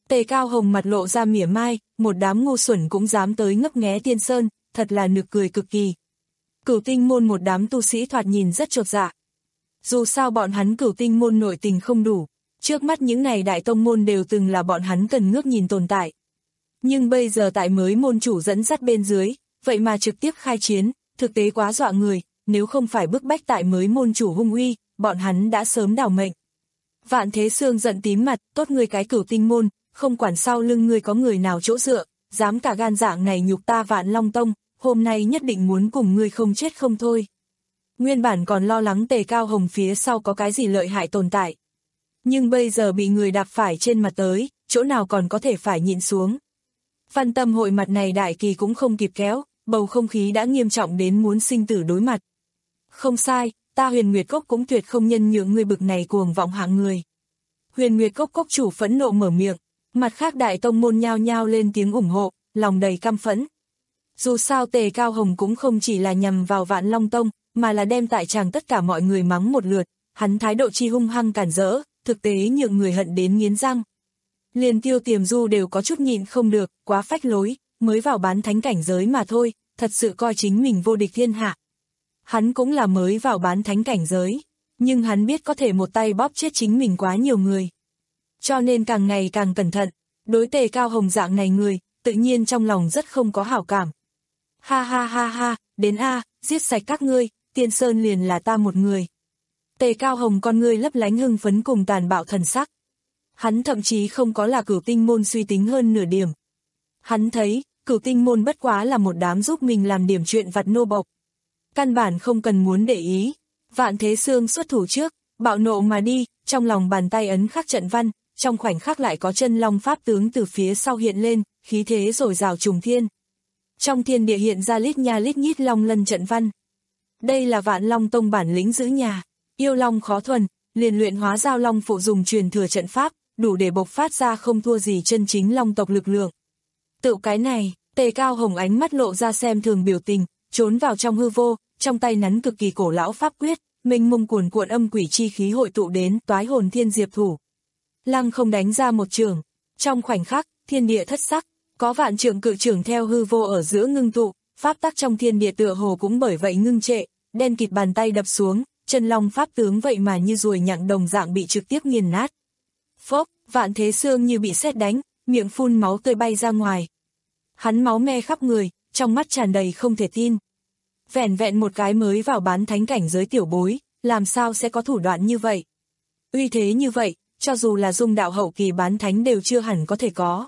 Tề Cao Hồng mặt lộ ra mỉa mai, một đám ngu xuẩn cũng dám tới ngấp nghé Tiên Sơn, thật là nực cười cực kỳ. Cửu tinh môn một đám tu sĩ thoạt nhìn rất chột dạ. Dù sao bọn hắn cửu tinh môn nội tình không đủ, trước mắt những này đại tông môn đều từng là bọn hắn cần ngước nhìn tồn tại. Nhưng bây giờ tại mới môn chủ dẫn dắt bên dưới, vậy mà trực tiếp khai chiến, thực tế quá dọa người, nếu không phải bức bách tại mới môn chủ hung uy, bọn hắn đã sớm đảo mệnh. Vạn Thế Sương giận tím mặt, tốt ngươi cái cửu tinh môn, không quản sau lưng ngươi có người nào chỗ dựa, dám cả gan dạng này nhục ta Vạn Long Tông, hôm nay nhất định muốn cùng ngươi không chết không thôi. Nguyên bản còn lo lắng Tề Cao Hồng phía sau có cái gì lợi hại tồn tại. Nhưng bây giờ bị người đạp phải trên mặt tới, chỗ nào còn có thể phải nhịn xuống. Văn Tâm hội mặt này đại kỳ cũng không kịp kéo, bầu không khí đã nghiêm trọng đến muốn sinh tử đối mặt. Không sai, ta Huyền Nguyệt Cốc cũng tuyệt không nhân nhượng ngươi bực này cuồng vọng hạng người. Huyền Nguyệt Cốc cốc chủ phẫn nộ mở miệng, mặt khác đại tông môn nhao nhao lên tiếng ủng hộ, lòng đầy căm phẫn. Dù sao Tề Cao Hồng cũng không chỉ là nhằm vào Vạn Long Tông, mà là đem tại tràng tất cả mọi người mắng một lượt, hắn thái độ chi hung hăng cản rỡ, thực tế nhượng người hận đến nghiến răng. Liền Tiêu Tiềm Du đều có chút nhịn không được, quá phách lối, mới vào bán thánh cảnh giới mà thôi, thật sự coi chính mình vô địch thiên hạ. Hắn cũng là mới vào bán thánh cảnh giới, nhưng hắn biết có thể một tay bóp chết chính mình quá nhiều người. Cho nên càng ngày càng cẩn thận, đối Tề Cao Hồng dạng này người, tự nhiên trong lòng rất không có hảo cảm. Ha ha ha ha, đến a, giết sạch các ngươi, Tiên Sơn liền là ta một người. Tề Cao Hồng con ngươi lấp lánh hưng phấn cùng tàn bạo thần sắc. Hắn thậm chí không có là cửu tinh môn suy tính hơn nửa điểm. Hắn thấy, cửu tinh môn bất quá là một đám giúp mình làm điểm chuyện vặt nô bộc. Căn bản không cần muốn để ý. Vạn Thế Sương xuất thủ trước, bạo nộ mà đi, trong lòng bàn tay ấn khắc trận văn, trong khoảnh khắc lại có chân long pháp tướng từ phía sau hiện lên, khí thế rồi rào trùng thiên. Trong thiên địa hiện ra lít nha lít nhít long lân trận văn. Đây là Vạn Long Tông bản lĩnh giữ nhà, yêu long khó thuần, liền luyện hóa giao long phụ dùng truyền thừa trận pháp, đủ để bộc phát ra không thua gì chân chính long tộc lực lượng. Tự cái này, Tề Cao Hồng ánh mắt lộ ra xem thường biểu tình, trốn vào trong hư vô, trong tay nắn cực kỳ cổ lão pháp quyết, mênh mông cuồn cuộn âm quỷ chi khí hội tụ đến toái hồn thiên diệp thủ. Lăng không đánh ra một trường, trong khoảnh khắc, thiên địa thất sắc, có vạn trượng cự trường theo hư vô ở giữa ngưng tụ, pháp tắc trong thiên địa tựa hồ cũng bởi vậy ngưng trệ, đen kịt bàn tay đập xuống, chân long pháp tướng vậy mà như ruồi nhặng đồng dạng bị trực tiếp nghiền nát. Phốc, Vạn Thế Sương như bị sét đánh, miệng phun máu tươi bay ra ngoài. Hắn máu me khắp người, trong mắt tràn đầy không thể tin. Vẻn vẹn một cái mới vào bán thánh cảnh giới tiểu bối, làm sao sẽ có thủ đoạn như vậy? Uy thế như vậy, cho dù là dung đạo hậu kỳ bán thánh đều chưa hẳn có thể có.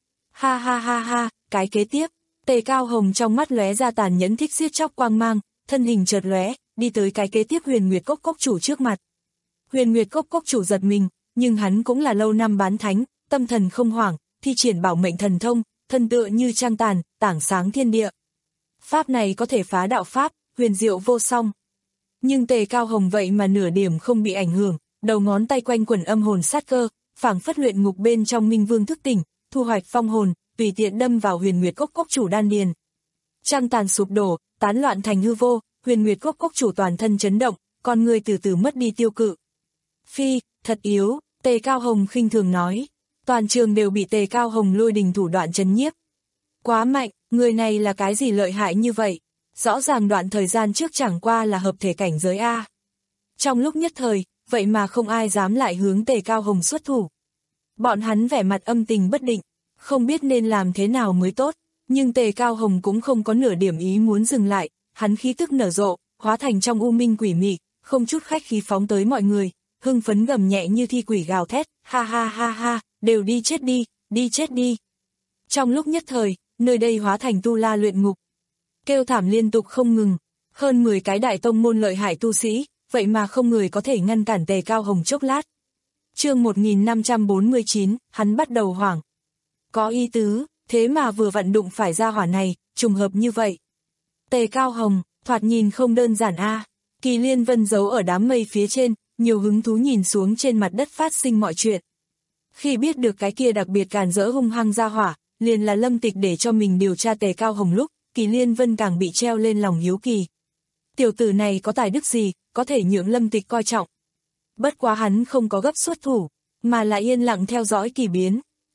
Ha ha ha ha, cái kế tiếp, Tề Cao Hồng trong mắt lóe ra tàn nhẫn thích giết chóc quang mang, thân hình chợt lóe, đi tới cái kế tiếp Huyền Nguyệt Cốc cốc chủ trước mặt. Huyền Nguyệt Cốc cốc chủ giật mình, nhưng hắn cũng là lâu năm bán thánh, tâm thần không hoảng, thi triển bảo mệnh thần thông, thân tựa như trăng tàn, tảng sáng thiên địa. Pháp này có thể phá đạo pháp, huyền diệu vô song. Nhưng Tề Cao Hồng vậy mà nửa điểm không bị ảnh hưởng, đầu ngón tay quanh quẩn âm hồn sát cơ, phảng phất luyện ngục bên trong Minh Vương thức tỉnh, thu hoạch phong hồn, tùy tiện đâm vào Huyền Nguyệt Cốc cốc chủ đan điền. Trăng tàn sụp đổ, tán loạn thành hư vô, Huyền Nguyệt Cốc cốc chủ toàn thân chấn động, con người từ từ mất đi tiêu cự. Phi, thật yếu, Tề Cao Hồng khinh thường nói. Toàn trường đều bị Tề Cao Hồng lôi đình thủ đoạn chấn nhiếp. Quá mạnh, người này là cái gì lợi hại như vậy? Rõ ràng đoạn thời gian trước chẳng qua là hợp thể cảnh giới A. Trong lúc nhất thời, vậy mà không ai dám lại hướng Tề Cao Hồng xuất thủ. Bọn hắn vẻ mặt âm tình bất định, không biết nên làm thế nào mới tốt, nhưng Tề Cao Hồng cũng không có nửa điểm ý muốn dừng lại, hắn khí tức nở rộ, hóa thành trong u minh quỷ mị, không chút khách khí phóng tới mọi người, hưng phấn gầm nhẹ như thi quỷ gào thét, ha ha ha ha, đều đi chết đi, đi chết đi. Trong lúc nhất thời, nơi đây hóa thành tu la luyện ngục. Kêu thảm liên tục không ngừng, hơn mười cái đại tông môn lợi hại tu sĩ, vậy mà không người có thể ngăn cản Tề Cao Hồng chốc lát. Chương một nghìn năm trăm bốn mươi chín, hắn bắt đầu hoảng. Có ý tứ, thế mà vừa vặn đụng phải ra hỏa này, trùng hợp như vậy. Tề Cao Hồng, thoạt nhìn không đơn giản a. Kỳ Liên Vân giấu ở đám mây phía trên, nhiều hứng thú nhìn xuống trên mặt đất phát sinh mọi chuyện. Khi biết được cái kia đặc biệt càn rỡ hung hăng ra hỏa, liền là Lâm Tịch để cho mình điều tra Tề Cao Hồng lúc, Kỳ Liên Vân càng bị treo lên lòng hiếu kỳ. Tiểu tử này có tài đức gì, có thể nhượng Lâm Tịch coi trọng. Bất quá hắn không có gấp xuất thủ, mà là yên lặng theo dõi kỳ biến.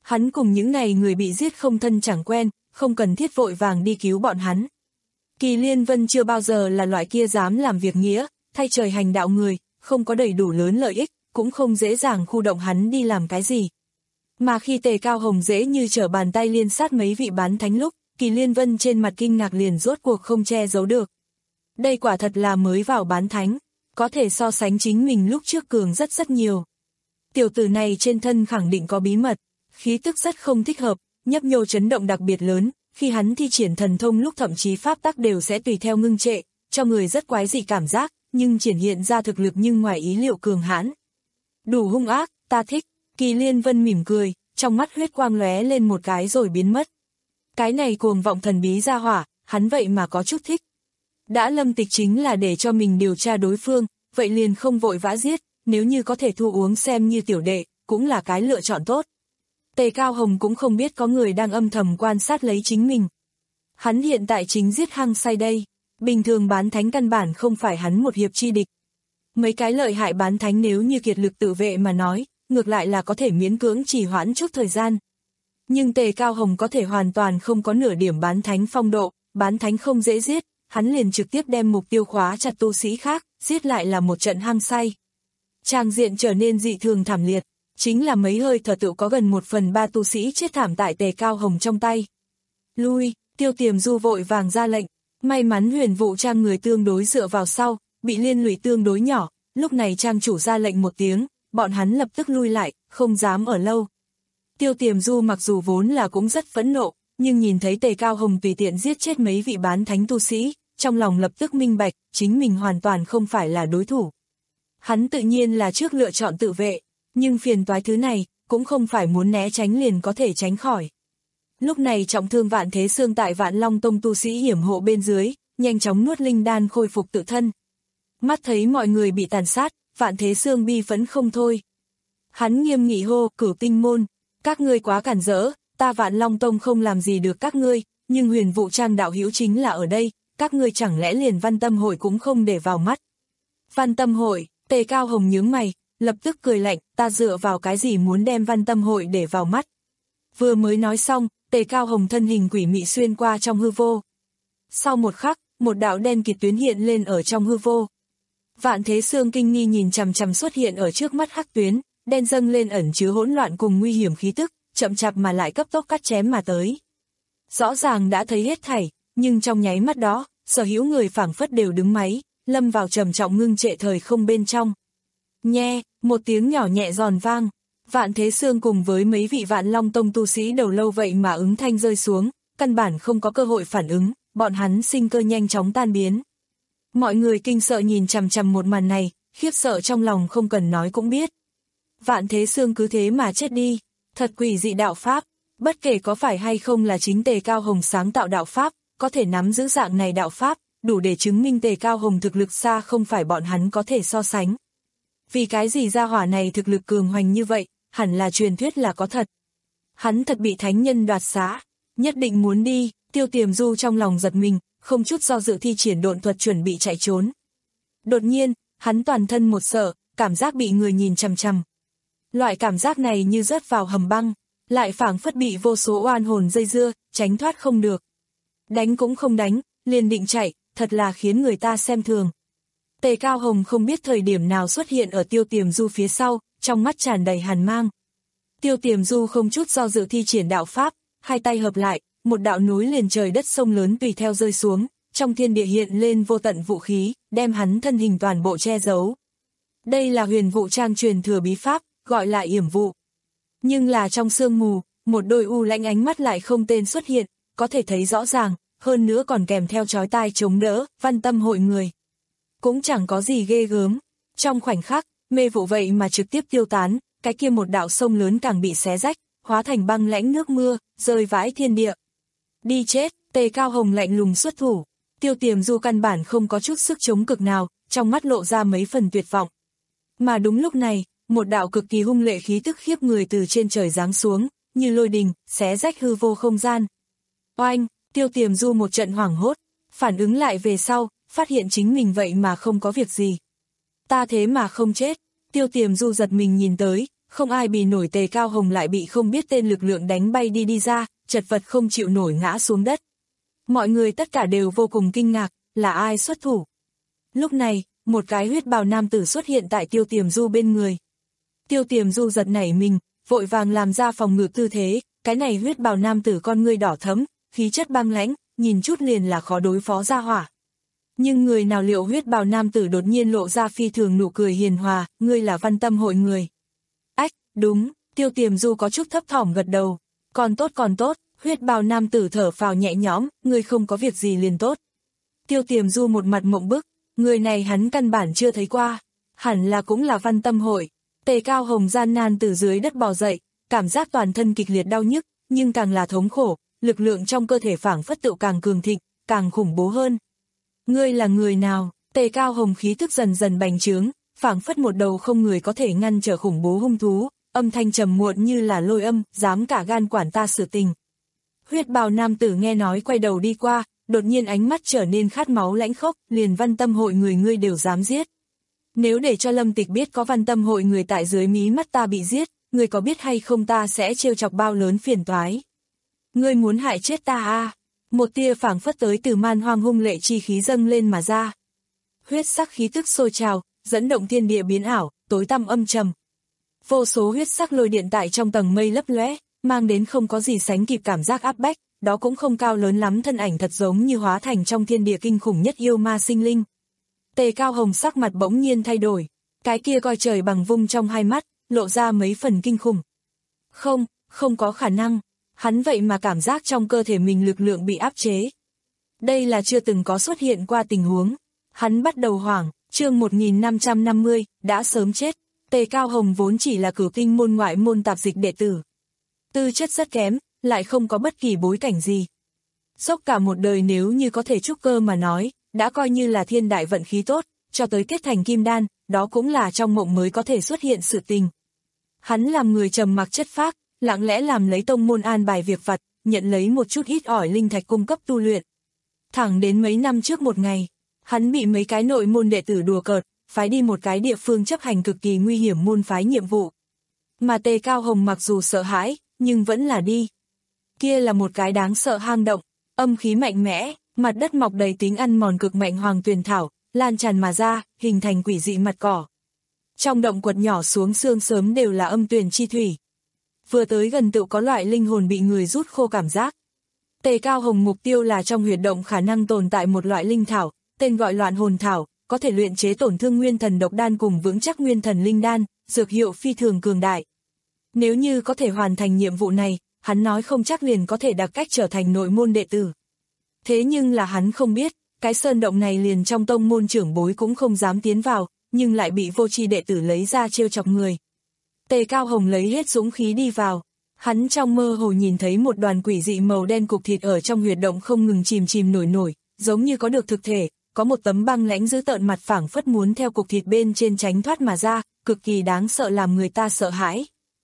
Hắn cùng những này người bị giết không thân chẳng quen, không cần thiết vội vàng đi cứu bọn hắn. Kỳ Liên Vân chưa bao giờ là loại kia dám làm việc nghĩa, thay trời hành đạo người, không có đầy đủ lớn lợi ích, cũng không dễ dàng khu động hắn đi làm cái gì. Mà khi Tề Cao Hồng dễ như trở bàn tay liên sát mấy vị bán thánh lúc, Kỳ Liên Vân trên mặt kinh ngạc liền rốt cuộc không che giấu được. Đây quả thật là mới vào bán thánh, có thể so sánh chính mình lúc trước cường rất rất nhiều. Tiểu tử này trên thân khẳng định có bí mật, khí tức rất không thích hợp, nhấp nhô chấn động đặc biệt lớn, khi hắn thi triển thần thông lúc thậm chí pháp tắc đều sẽ tùy theo ngưng trệ, cho người rất quái dị cảm giác, nhưng triển hiện ra thực lực nhưng ngoài ý liệu cường hãn. Đủ hung ác, ta thích. Kỳ Liên Vân mỉm cười, trong mắt huyết quang lóe lên một cái rồi biến mất. Cái này cuồng vọng thần bí ra hỏa, hắn vậy mà có chút thích. Đã Lâm Tịch chính là để cho mình điều tra đối phương, vậy liền không vội vã giết, nếu như có thể thu uống xem như tiểu đệ, cũng là cái lựa chọn tốt. Tề Cao Hồng cũng không biết có người đang âm thầm quan sát lấy chính mình. Hắn hiện tại chính giết hăng say đây, bình thường bán thánh căn bản không phải hắn một hiệp chi địch. Mấy cái lợi hại bán thánh nếu như kiệt lực tự vệ mà nói, ngược lại là có thể miễn cưỡng trì hoãn chút thời gian. Nhưng Tề Cao Hồng có thể hoàn toàn không có nửa điểm bán thánh phong độ, bán thánh không dễ giết, hắn liền trực tiếp đem mục tiêu khóa chặt tu sĩ khác, giết lại là một trận hăng say. Trang diện trở nên dị thường thảm liệt, chính là mấy hơi thở tự có gần một phần ba tu sĩ chết thảm tại Tề Cao Hồng trong tay. Lui, Tiêu Tiềm Du vội vàng ra lệnh, may mắn Huyền Vũ Trang người tương đối dựa vào sau, bị liên lụy tương đối nhỏ, lúc này trang chủ ra lệnh một tiếng, bọn hắn lập tức lui lại, không dám ở lâu. Tiêu Tiềm Du mặc dù vốn là cũng rất phẫn nộ, nhưng nhìn thấy Tề Cao Hồng tùy tiện giết chết mấy vị bán thánh tu sĩ, trong lòng lập tức minh bạch, chính mình hoàn toàn không phải là đối thủ. Hắn tự nhiên là trước lựa chọn tự vệ, nhưng phiền toái thứ này, cũng không phải muốn né tránh liền có thể tránh khỏi. Lúc này trọng thương Vạn Thế Xương tại Vạn Long Tông tu sĩ hiểm hộ bên dưới, nhanh chóng nuốt linh đan khôi phục tự thân. Mắt thấy mọi người bị tàn sát, Vạn Thế Xương bi phẫn không thôi. Hắn nghiêm nghị hô, Cửu Tinh Môn, các ngươi quá cản rỡ, ta Vạn Long Tông không làm gì được các ngươi, nhưng Huyền Vũ Trang đạo hữu chính là ở đây, các ngươi chẳng lẽ liền Văn Tâm Hội cũng không để vào mắt. Văn Tâm Hội, Tề Cao Hồng nhướng mày, lập tức cười lạnh, ta dựa vào cái gì muốn đem Văn Tâm Hội để vào mắt. Vừa mới nói xong, Tề Cao Hồng thân hình quỷ mị xuyên qua trong hư vô. Sau một khắc, một đạo đen kịt tuyến hiện lên ở trong hư vô. Vạn Thế Xương kinh nghi nhìn chằm chằm xuất hiện ở trước mắt hắc tuyến, đen dâng lên ẩn chứa hỗn loạn cùng nguy hiểm khí tức, chậm chạp mà lại cấp tốc cắt chém mà tới. Rõ ràng đã thấy hết thảy, nhưng trong nháy mắt đó, sở hữu người phảng phất đều đứng máy, lâm vào trầm trọng ngưng trệ thời không bên trong. Nhe, một tiếng nhỏ nhẹ giòn vang, Vạn Thế Xương cùng với mấy vị Vạn Long Tông tu sĩ đầu lâu vậy mà ứng thanh rơi xuống, căn bản không có cơ hội phản ứng, bọn hắn sinh cơ nhanh chóng tan biến. Mọi người kinh sợ nhìn chằm chằm một màn này, khiếp sợ trong lòng không cần nói cũng biết. Vạn Thế Xương cứ thế mà chết đi, thật quỷ dị đạo pháp, bất kể có phải hay không là chính Tề Cao Hồng sáng tạo đạo pháp, có thể nắm giữ dạng này đạo pháp, đủ để chứng minh Tề Cao Hồng thực lực xa không phải bọn hắn có thể so sánh. Vì cái gì gia hỏa này thực lực cường hoành như vậy, hẳn là truyền thuyết là có thật. Hắn thật bị thánh nhân đoạt xá, nhất định muốn đi, Tiêu Tiềm Du trong lòng giật mình, không chút do dự thi triển độn thuật chuẩn bị chạy trốn. Đột nhiên, hắn toàn thân một sợ, cảm giác bị người nhìn chằm chằm. Loại cảm giác này như rớt vào hầm băng, lại phảng phất bị vô số oan hồn dây dưa, tránh thoát không được. Đánh cũng không đánh, liền định chạy, thật là khiến người ta xem thường. Tề Cao Hồng không biết thời điểm nào xuất hiện ở Tiêu Tiềm Du phía sau, trong mắt tràn đầy hàn mang. Tiêu Tiềm Du không chút do dự thi triển đạo pháp, hai tay hợp lại, một đạo núi liền trời đất sông lớn tùy theo rơi xuống, trong thiên địa hiện lên vô tận vũ khí, đem hắn thân hình toàn bộ che giấu. Đây là Huyền Vũ Trang truyền thừa bí pháp, gọi là yểm vụ. Nhưng là trong sương mù, một đôi u lãnh ánh mắt lại không tên xuất hiện, có thể thấy rõ ràng, hơn nữa còn kèm theo chói tai chống đỡ, Văn Tâm Hội người. Cũng chẳng có gì ghê gớm, trong khoảnh khắc, mê vụ vậy mà trực tiếp tiêu tán, cái kia một đạo sông lớn càng bị xé rách, hóa thành băng lãnh nước mưa, rơi vãi thiên địa. Đi chết, Tề Cao Hồng lạnh lùng xuất thủ, Tiêu Tiềm Du căn bản không có chút sức chống cực nào, trong mắt lộ ra mấy phần tuyệt vọng. Mà đúng lúc này, một đạo cực kỳ hung lệ khí tức khiếp người từ trên trời giáng xuống, như lôi đình, xé rách hư vô không gian. Oanh, Tiêu Tiềm Du một trận hoảng hốt, phản ứng lại về sau, phát hiện chính mình vậy mà không có việc gì. Ta thế mà không chết, Tiêu Tiềm Du giật mình nhìn tới, không ai bì nổi Tề Cao Hồng lại bị không biết tên lực lượng đánh bay đi đi ra, chật vật không chịu nổi ngã xuống đất. Mọi người tất cả đều vô cùng kinh ngạc, là ai xuất thủ? Lúc này, một cái huyết bào nam tử xuất hiện tại Tiêu Tiềm Du bên người. Tiêu Tiềm Du giật nảy mình, vội vàng làm ra phòng ngự tư thế, cái này huyết bào nam tử con ngươi đỏ thẫm, khí chất băng lãnh, nhìn chút liền là khó đối phó ra hỏa. Nhưng người nào liệu huyết bào nam tử đột nhiên lộ ra phi thường nụ cười hiền hòa, ngươi là Văn Tâm hội người. Ách, đúng, Tiêu Tiềm Du có chút thấp thỏm gật đầu. Còn tốt còn tốt, huyết bào nam tử thở phào nhẹ nhõm, ngươi không có việc gì liền tốt. Tiêu Tiềm Du một mặt mộng bức, người này hắn căn bản chưa thấy qua, hẳn là cũng là Văn Tâm hội. Tề Cao Hồng gian nan từ dưới đất bò dậy, cảm giác toàn thân kịch liệt đau nhức, nhưng càng là thống khổ, lực lượng trong cơ thể phảng phất tựu càng cường thịnh, càng khủng bố hơn. Ngươi là người nào? Tề Cao Hồng khí tức dần dần bành trướng, phảng phất một đầu không người có thể ngăn trở khủng bố hung thú, âm thanh trầm muộn như là lôi âm, dám cả gan quản ta sự tình. Huyết bào nam tử nghe nói quay đầu đi qua, đột nhiên ánh mắt trở nên khát máu lãnh khốc, liền Văn Tâm hội người ngươi đều dám giết. Nếu để cho Lâm Tịch biết có Văn Tâm hội người tại dưới mí mắt ta bị giết, ngươi có biết hay không ta sẽ trêu chọc bao lớn phiền toái. Ngươi muốn hại chết ta à? Một tia phảng phất tới từ man hoang hung lệ chi khí dâng lên mà ra. Huyết sắc khí tức sôi trào, dẫn động thiên địa biến ảo, tối tăm âm trầm. Vô số huyết sắc lôi điện tại trong tầng mây lấp lóe, mang đến không có gì sánh kịp cảm giác áp bách, đó cũng không cao lớn lắm, thân ảnh thật giống như hóa thành trong thiên địa kinh khủng nhất yêu ma sinh linh. Tề Cao Hồng sắc mặt bỗng nhiên thay đổi, cái kia coi trời bằng vung trong hai mắt, lộ ra mấy phần kinh khủng. Không, không có khả năng, hắn vậy mà cảm giác trong cơ thể mình lực lượng bị áp chế. Đây là chưa từng có xuất hiện qua tình huống. Hắn bắt đầu hoảng, chương một nghìn năm trăm năm mươi, đã sớm chết. Tề Cao Hồng vốn chỉ là cửu tinh môn ngoại môn tạp dịch đệ tử. Tư chất rất kém, lại không có bất kỳ bối cảnh gì. Dốc cả một đời nếu như có thể trúc cơ mà nói, đã coi như là thiên đại vận khí tốt, cho tới kết thành kim đan, đó cũng là trong mộng mới có thể xuất hiện sự tình. Hắn làm người trầm mặc chất phác, lặng lẽ làm lấy tông môn an bài việc vặt, nhận lấy một chút ít ỏi linh thạch cung cấp tu luyện. Thẳng đến mấy năm trước một ngày, hắn bị mấy cái nội môn đệ tử đùa cợt, phái đi một cái địa phương chấp hành cực kỳ nguy hiểm môn phái nhiệm vụ. Mà Tề Cao Hồng mặc dù sợ hãi, nhưng vẫn là đi. Kia là một cái đáng sợ hang động, âm khí mạnh mẽ, mặt đất mọc đầy tính ăn mòn cực mạnh hoàng tuyền thảo, lan tràn mà ra, hình thành quỷ dị mặt cỏ. Trong động quật nhỏ xuống xương sớm đều là âm tuyền chi thủy. Vừa tới gần tự có loại linh hồn bị người rút khô cảm giác. Tề Cao Hồng mục tiêu là trong huyệt động khả năng tồn tại một loại linh thảo, tên gọi loạn hồn thảo, có thể luyện chế tổn thương nguyên thần độc đan cùng vững chắc nguyên thần linh đan, dược hiệu phi thường cường đại. Nếu như có thể hoàn thành nhiệm vụ này, hắn nói không chắc liền có thể đặc cách trở thành nội môn đệ tử. Thế nhưng là hắn không biết, cái sơn động này liền trong tông môn trưởng bối cũng không dám tiến vào, nhưng lại bị vô tri đệ tử lấy ra trêu chọc người. Tề Cao Hồng lấy hết dũng khí đi vào, hắn trong mơ hồ nhìn thấy một đoàn quỷ dị màu đen cục thịt ở trong huyệt động không ngừng chìm chìm nổi nổi, giống như có được thực thể, có một tấm băng lãnh dữ tợn mặt phảng phất muốn theo cục thịt bên trên tránh thoát mà ra, cực kỳ đáng sợ làm người ta sợ hãi.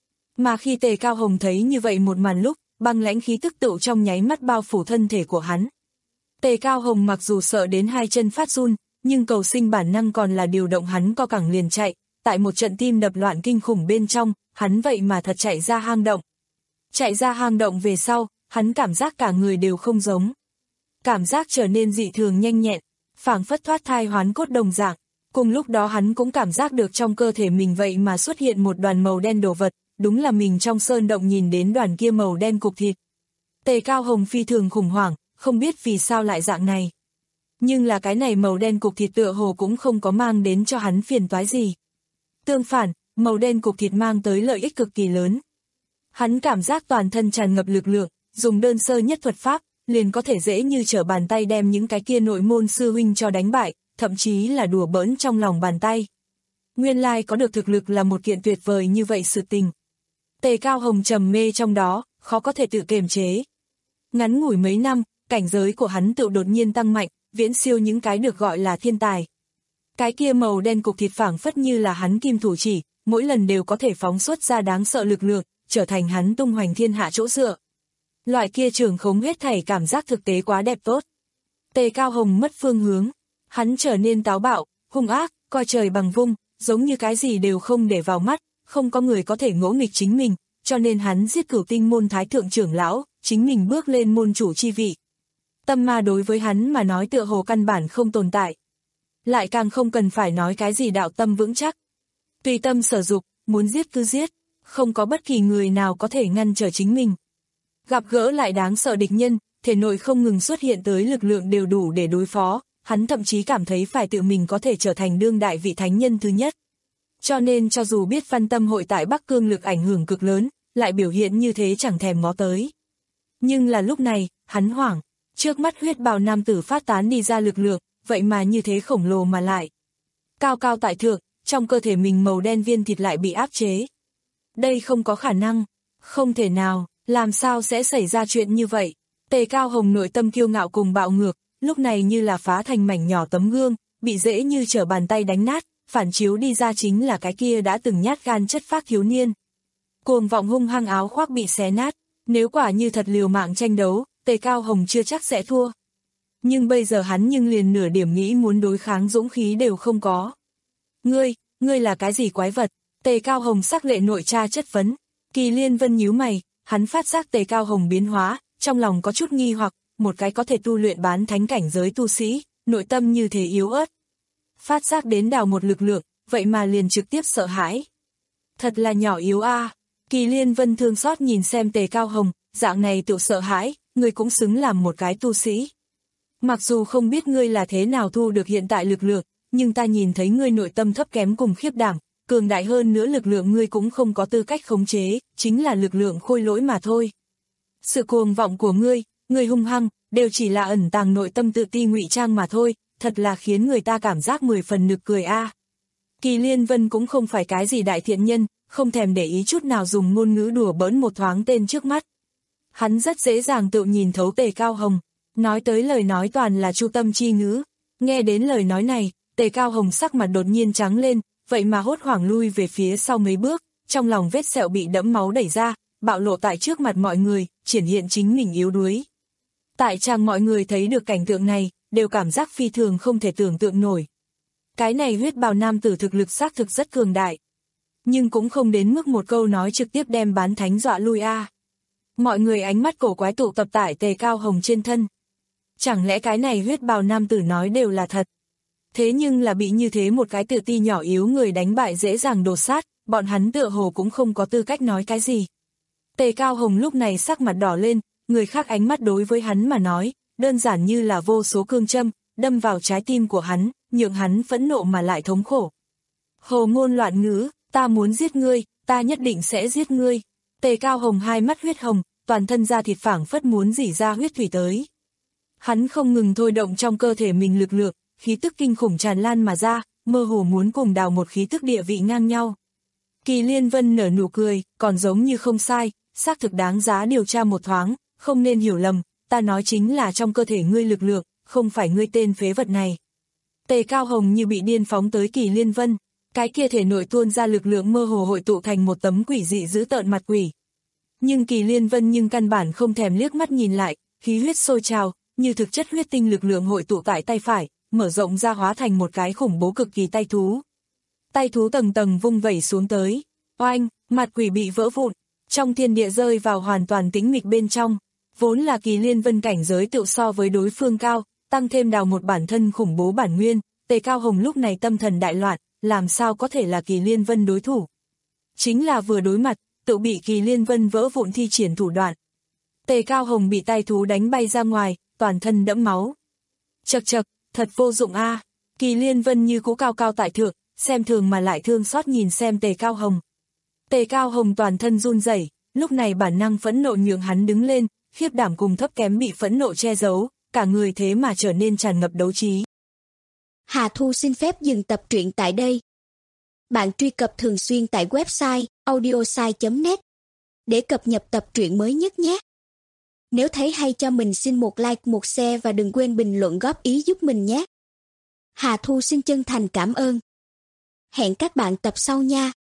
Mà khi Tề Cao Hồng thấy như vậy một màn lúc, băng lãnh khí tức tựu trong nháy mắt bao phủ thân thể của hắn. Tề Cao Hồng mặc dù sợ đến hai chân phát run, nhưng cầu sinh bản năng còn là điều động hắn co cẳng liền chạy, tại một trận tim đập loạn kinh khủng bên trong, hắn vậy mà thật chạy ra hang động. Chạy ra hang động về sau, hắn cảm giác cả người đều không giống. Cảm giác trở nên dị thường nhanh nhẹn, phảng phất thoát thai hoán cốt đồng dạng. Cùng lúc đó hắn cũng cảm giác được trong cơ thể mình vậy mà xuất hiện một đoàn màu đen đồ vật, đúng là mình trong sơn động nhìn đến đoàn kia màu đen cục thịt. Tề Cao Hồng phi thường khủng hoảng, không biết vì sao lại dạng này. Nhưng là cái này màu đen cục thịt tựa hồ cũng không có mang đến cho hắn phiền toái gì. Tương phản, màu đen cục thịt mang tới lợi ích cực kỳ lớn. Hắn cảm giác toàn thân tràn ngập lực lượng, dùng đơn sơ nhất thuật pháp, liền có thể dễ như trở bàn tay đem những cái kia nội môn sư huynh cho đánh bại, thậm chí là đùa bỡn trong lòng bàn tay. Nguyên lai có được thực lực là một kiện tuyệt vời như vậy sự tình. Tề Cao Hồng trầm mê trong đó, khó có thể tự kiềm chế. Ngắn ngủi mấy năm, cảnh giới của hắn tự đột nhiên tăng mạnh, viễn siêu những cái được gọi là thiên tài. Cái kia màu đen cục thịt phảng phất như là hắn kim thủ chỉ, mỗi lần đều có thể phóng xuất ra đáng sợ lực lượng, trở thành hắn tung hoành thiên hạ chỗ dựa. Loại kia trường khống hết thảy cảm giác thực tế quá đẹp tốt. Tề Cao Hồng mất phương hướng, hắn trở nên táo bạo, hung ác, coi trời bằng vung, giống như cái gì đều không để vào mắt, không có người có thể ngỗ nghịch chính mình, cho nên hắn giết Cửu Tinh môn thái thượng trưởng lão, chính mình bước lên môn chủ chi vị. Tâm ma đối với hắn mà nói tựa hồ căn bản không tồn tại. Lại càng không cần phải nói cái gì đạo tâm vững chắc. Tùy tâm sở dục, muốn giết cứ giết, không có bất kỳ người nào có thể ngăn trở chính mình. Gặp gỡ lại đáng sợ địch nhân, thể nội không ngừng xuất hiện tới lực lượng đều đủ để đối phó, hắn thậm chí cảm thấy phải tự mình có thể trở thành đương đại vị thánh nhân thứ nhất. Cho nên cho dù biết Văn Tâm hội tại Bắc Cương lực ảnh hưởng cực lớn, lại biểu hiện như thế chẳng thèm ngó tới. Nhưng là lúc này, hắn hoảng, trước mắt huyết bào nam tử phát tán đi ra lực lượng, vậy mà như thế khổng lồ mà lại. Cao cao tại thượng, trong cơ thể mình màu đen viên thịt lại bị áp chế. Đây không có khả năng, không thể nào, làm sao sẽ xảy ra chuyện như vậy. Tề Cao Hồng nội tâm kiêu ngạo cùng bạo ngược, lúc này như là phá thành mảnh nhỏ tấm gương, bị dễ như trở bàn tay đánh nát, phản chiếu đi ra chính là cái kia đã từng nhát gan chất phác thiếu niên. Cuồng vọng hung hăng áo khoác bị xé nát, nếu quả như thật liều mạng tranh đấu, Tề Cao Hồng chưa chắc sẽ thua. Nhưng bây giờ hắn nhưng liền nửa điểm nghĩ muốn đối kháng dũng khí đều không có. Ngươi, ngươi là cái gì quái vật? Tề Cao Hồng sắc lệ nội tra chất vấn. Kỳ Liên Vân nhíu mày, hắn phát giác Tề Cao Hồng biến hóa, trong lòng có chút nghi hoặc, một cái có thể tu luyện bán thánh cảnh giới tu sĩ, nội tâm như thế yếu ớt. Phát giác đến đào một lực lượng, vậy mà liền trực tiếp sợ hãi. Thật là nhỏ yếu a. À. Kỳ Liên Vân thương xót nhìn xem Tề Cao Hồng, dạng này tự sợ hãi, ngươi cũng xứng làm một cái tu sĩ. Mặc dù không biết ngươi là thế nào thu được hiện tại lực lượng, nhưng ta nhìn thấy ngươi nội tâm thấp kém cùng khiếp đảm, cường đại hơn nữa lực lượng ngươi cũng không có tư cách khống chế, chính là lực lượng khôi lỗi mà thôi. Sự cuồng vọng của ngươi, ngươi hung hăng, đều chỉ là ẩn tàng nội tâm tự ti ngụy trang mà thôi, thật là khiến người ta cảm giác mười phần nực cười a. À. Kỳ Liên Vân cũng không phải cái gì đại thiện nhân, không thèm để ý chút nào dùng ngôn ngữ đùa bỡn một thoáng tên trước mắt. Hắn rất dễ dàng tự nhìn thấu Tề Cao Hồng, nói tới lời nói toàn là chu tâm chi ngữ. Nghe đến lời nói này, Tề Cao Hồng sắc mặt đột nhiên trắng lên, vậy mà hốt hoảng lui về phía sau mấy bước, trong lòng vết sẹo bị đẫm máu đẩy ra, bạo lộ tại trước mặt mọi người, triển hiện chính mình yếu đuối. Tại trang mọi người thấy được cảnh tượng này, đều cảm giác phi thường không thể tưởng tượng nổi. Cái này huyết bào nam tử thực lực xác thực rất cường đại. Nhưng cũng không đến mức một câu nói trực tiếp đem bán thánh dọa lui a. À. Mọi người ánh mắt cổ quái tụ tập tại Tề Cao Hồng trên thân. Chẳng lẽ cái này huyết bào nam tử nói đều là thật? Thế nhưng là bị như thế một cái tự ti nhỏ yếu người đánh bại dễ dàng đổ sát, bọn hắn tựa hồ cũng không có tư cách nói cái gì. Tề Cao Hồng lúc này sắc mặt đỏ lên, người khác ánh mắt đối với hắn mà nói, đơn giản như là vô số cương châm, đâm vào trái tim của hắn, nhượng hắn phẫn nộ mà lại thống khổ. Hồ ngôn loạn ngữ, ta muốn giết ngươi, ta nhất định sẽ giết ngươi. Tề Cao Hồng hai mắt huyết hồng, toàn thân da thịt phảng phất muốn rỉ ra huyết thủy tới. Hắn không ngừng thôi động trong cơ thể mình lực lượng, khí tức kinh khủng tràn lan mà ra, mơ hồ muốn cùng đào một khí tức địa vị ngang nhau. Kỳ Liên Vân nở nụ cười, còn giống như không sai, xác thực đáng giá điều tra một thoáng, không nên hiểu lầm, ta nói chính là trong cơ thể ngươi lực lượng, không phải ngươi tên phế vật này. Tề Cao Hồng như bị điên phóng tới Kỳ Liên Vân, cái kia thể nội tuôn ra lực lượng mơ hồ hội tụ thành một tấm quỷ dị dữ tợn mặt quỷ. Nhưng Kỳ Liên Vân nhưng căn bản không thèm liếc mắt nhìn lại, khí huyết sôi trào, như thực chất huyết tinh lực lượng hội tụ tại tay phải, mở rộng ra hóa thành một cái khủng bố cực kỳ tay thú. Tay thú tầng tầng vung vẩy xuống tới, oanh, mặt quỷ bị vỡ vụn, trong thiên địa rơi vào hoàn toàn tĩnh mịch bên trong, vốn là Kỳ Liên Vân cảnh giới tự so với đối phương cao, tăng thêm đào một bản thân khủng bố bản nguyên, Tề Cao Hồng lúc này tâm thần đại loạn, làm sao có thể là Kỳ Liên Vân đối thủ. Chính là vừa đối mặt, tự bị Kỳ Liên Vân vỡ vụn thi triển thủ đoạn. Tề Cao Hồng bị tay thú đánh bay ra ngoài, toàn thân đẫm máu. Chậc chậc, thật vô dụng a. À. Kỳ Liên Vân như cũ cao cao tại thượng, xem thường mà lại thương xót nhìn xem Tề Cao Hồng. Tề Cao Hồng toàn thân run rẩy, lúc này bản năng phẫn nộ nhượng hắn đứng lên, khiếp đảm cùng thấp kém bị phẫn nộ che giấu, cả người thế mà trở nên tràn ngập đấu trí. Hà Thu xin phép dừng tập truyện tại đây. Bạn truy cập thường xuyên tại website audiosai chấm net để cập nhật tập truyện mới nhất nhé. Nếu thấy hay cho mình xin một like, một share và đừng quên bình luận góp ý giúp mình nhé. Hà Thu xin chân thành cảm ơn. Hẹn các bạn tập sau nha.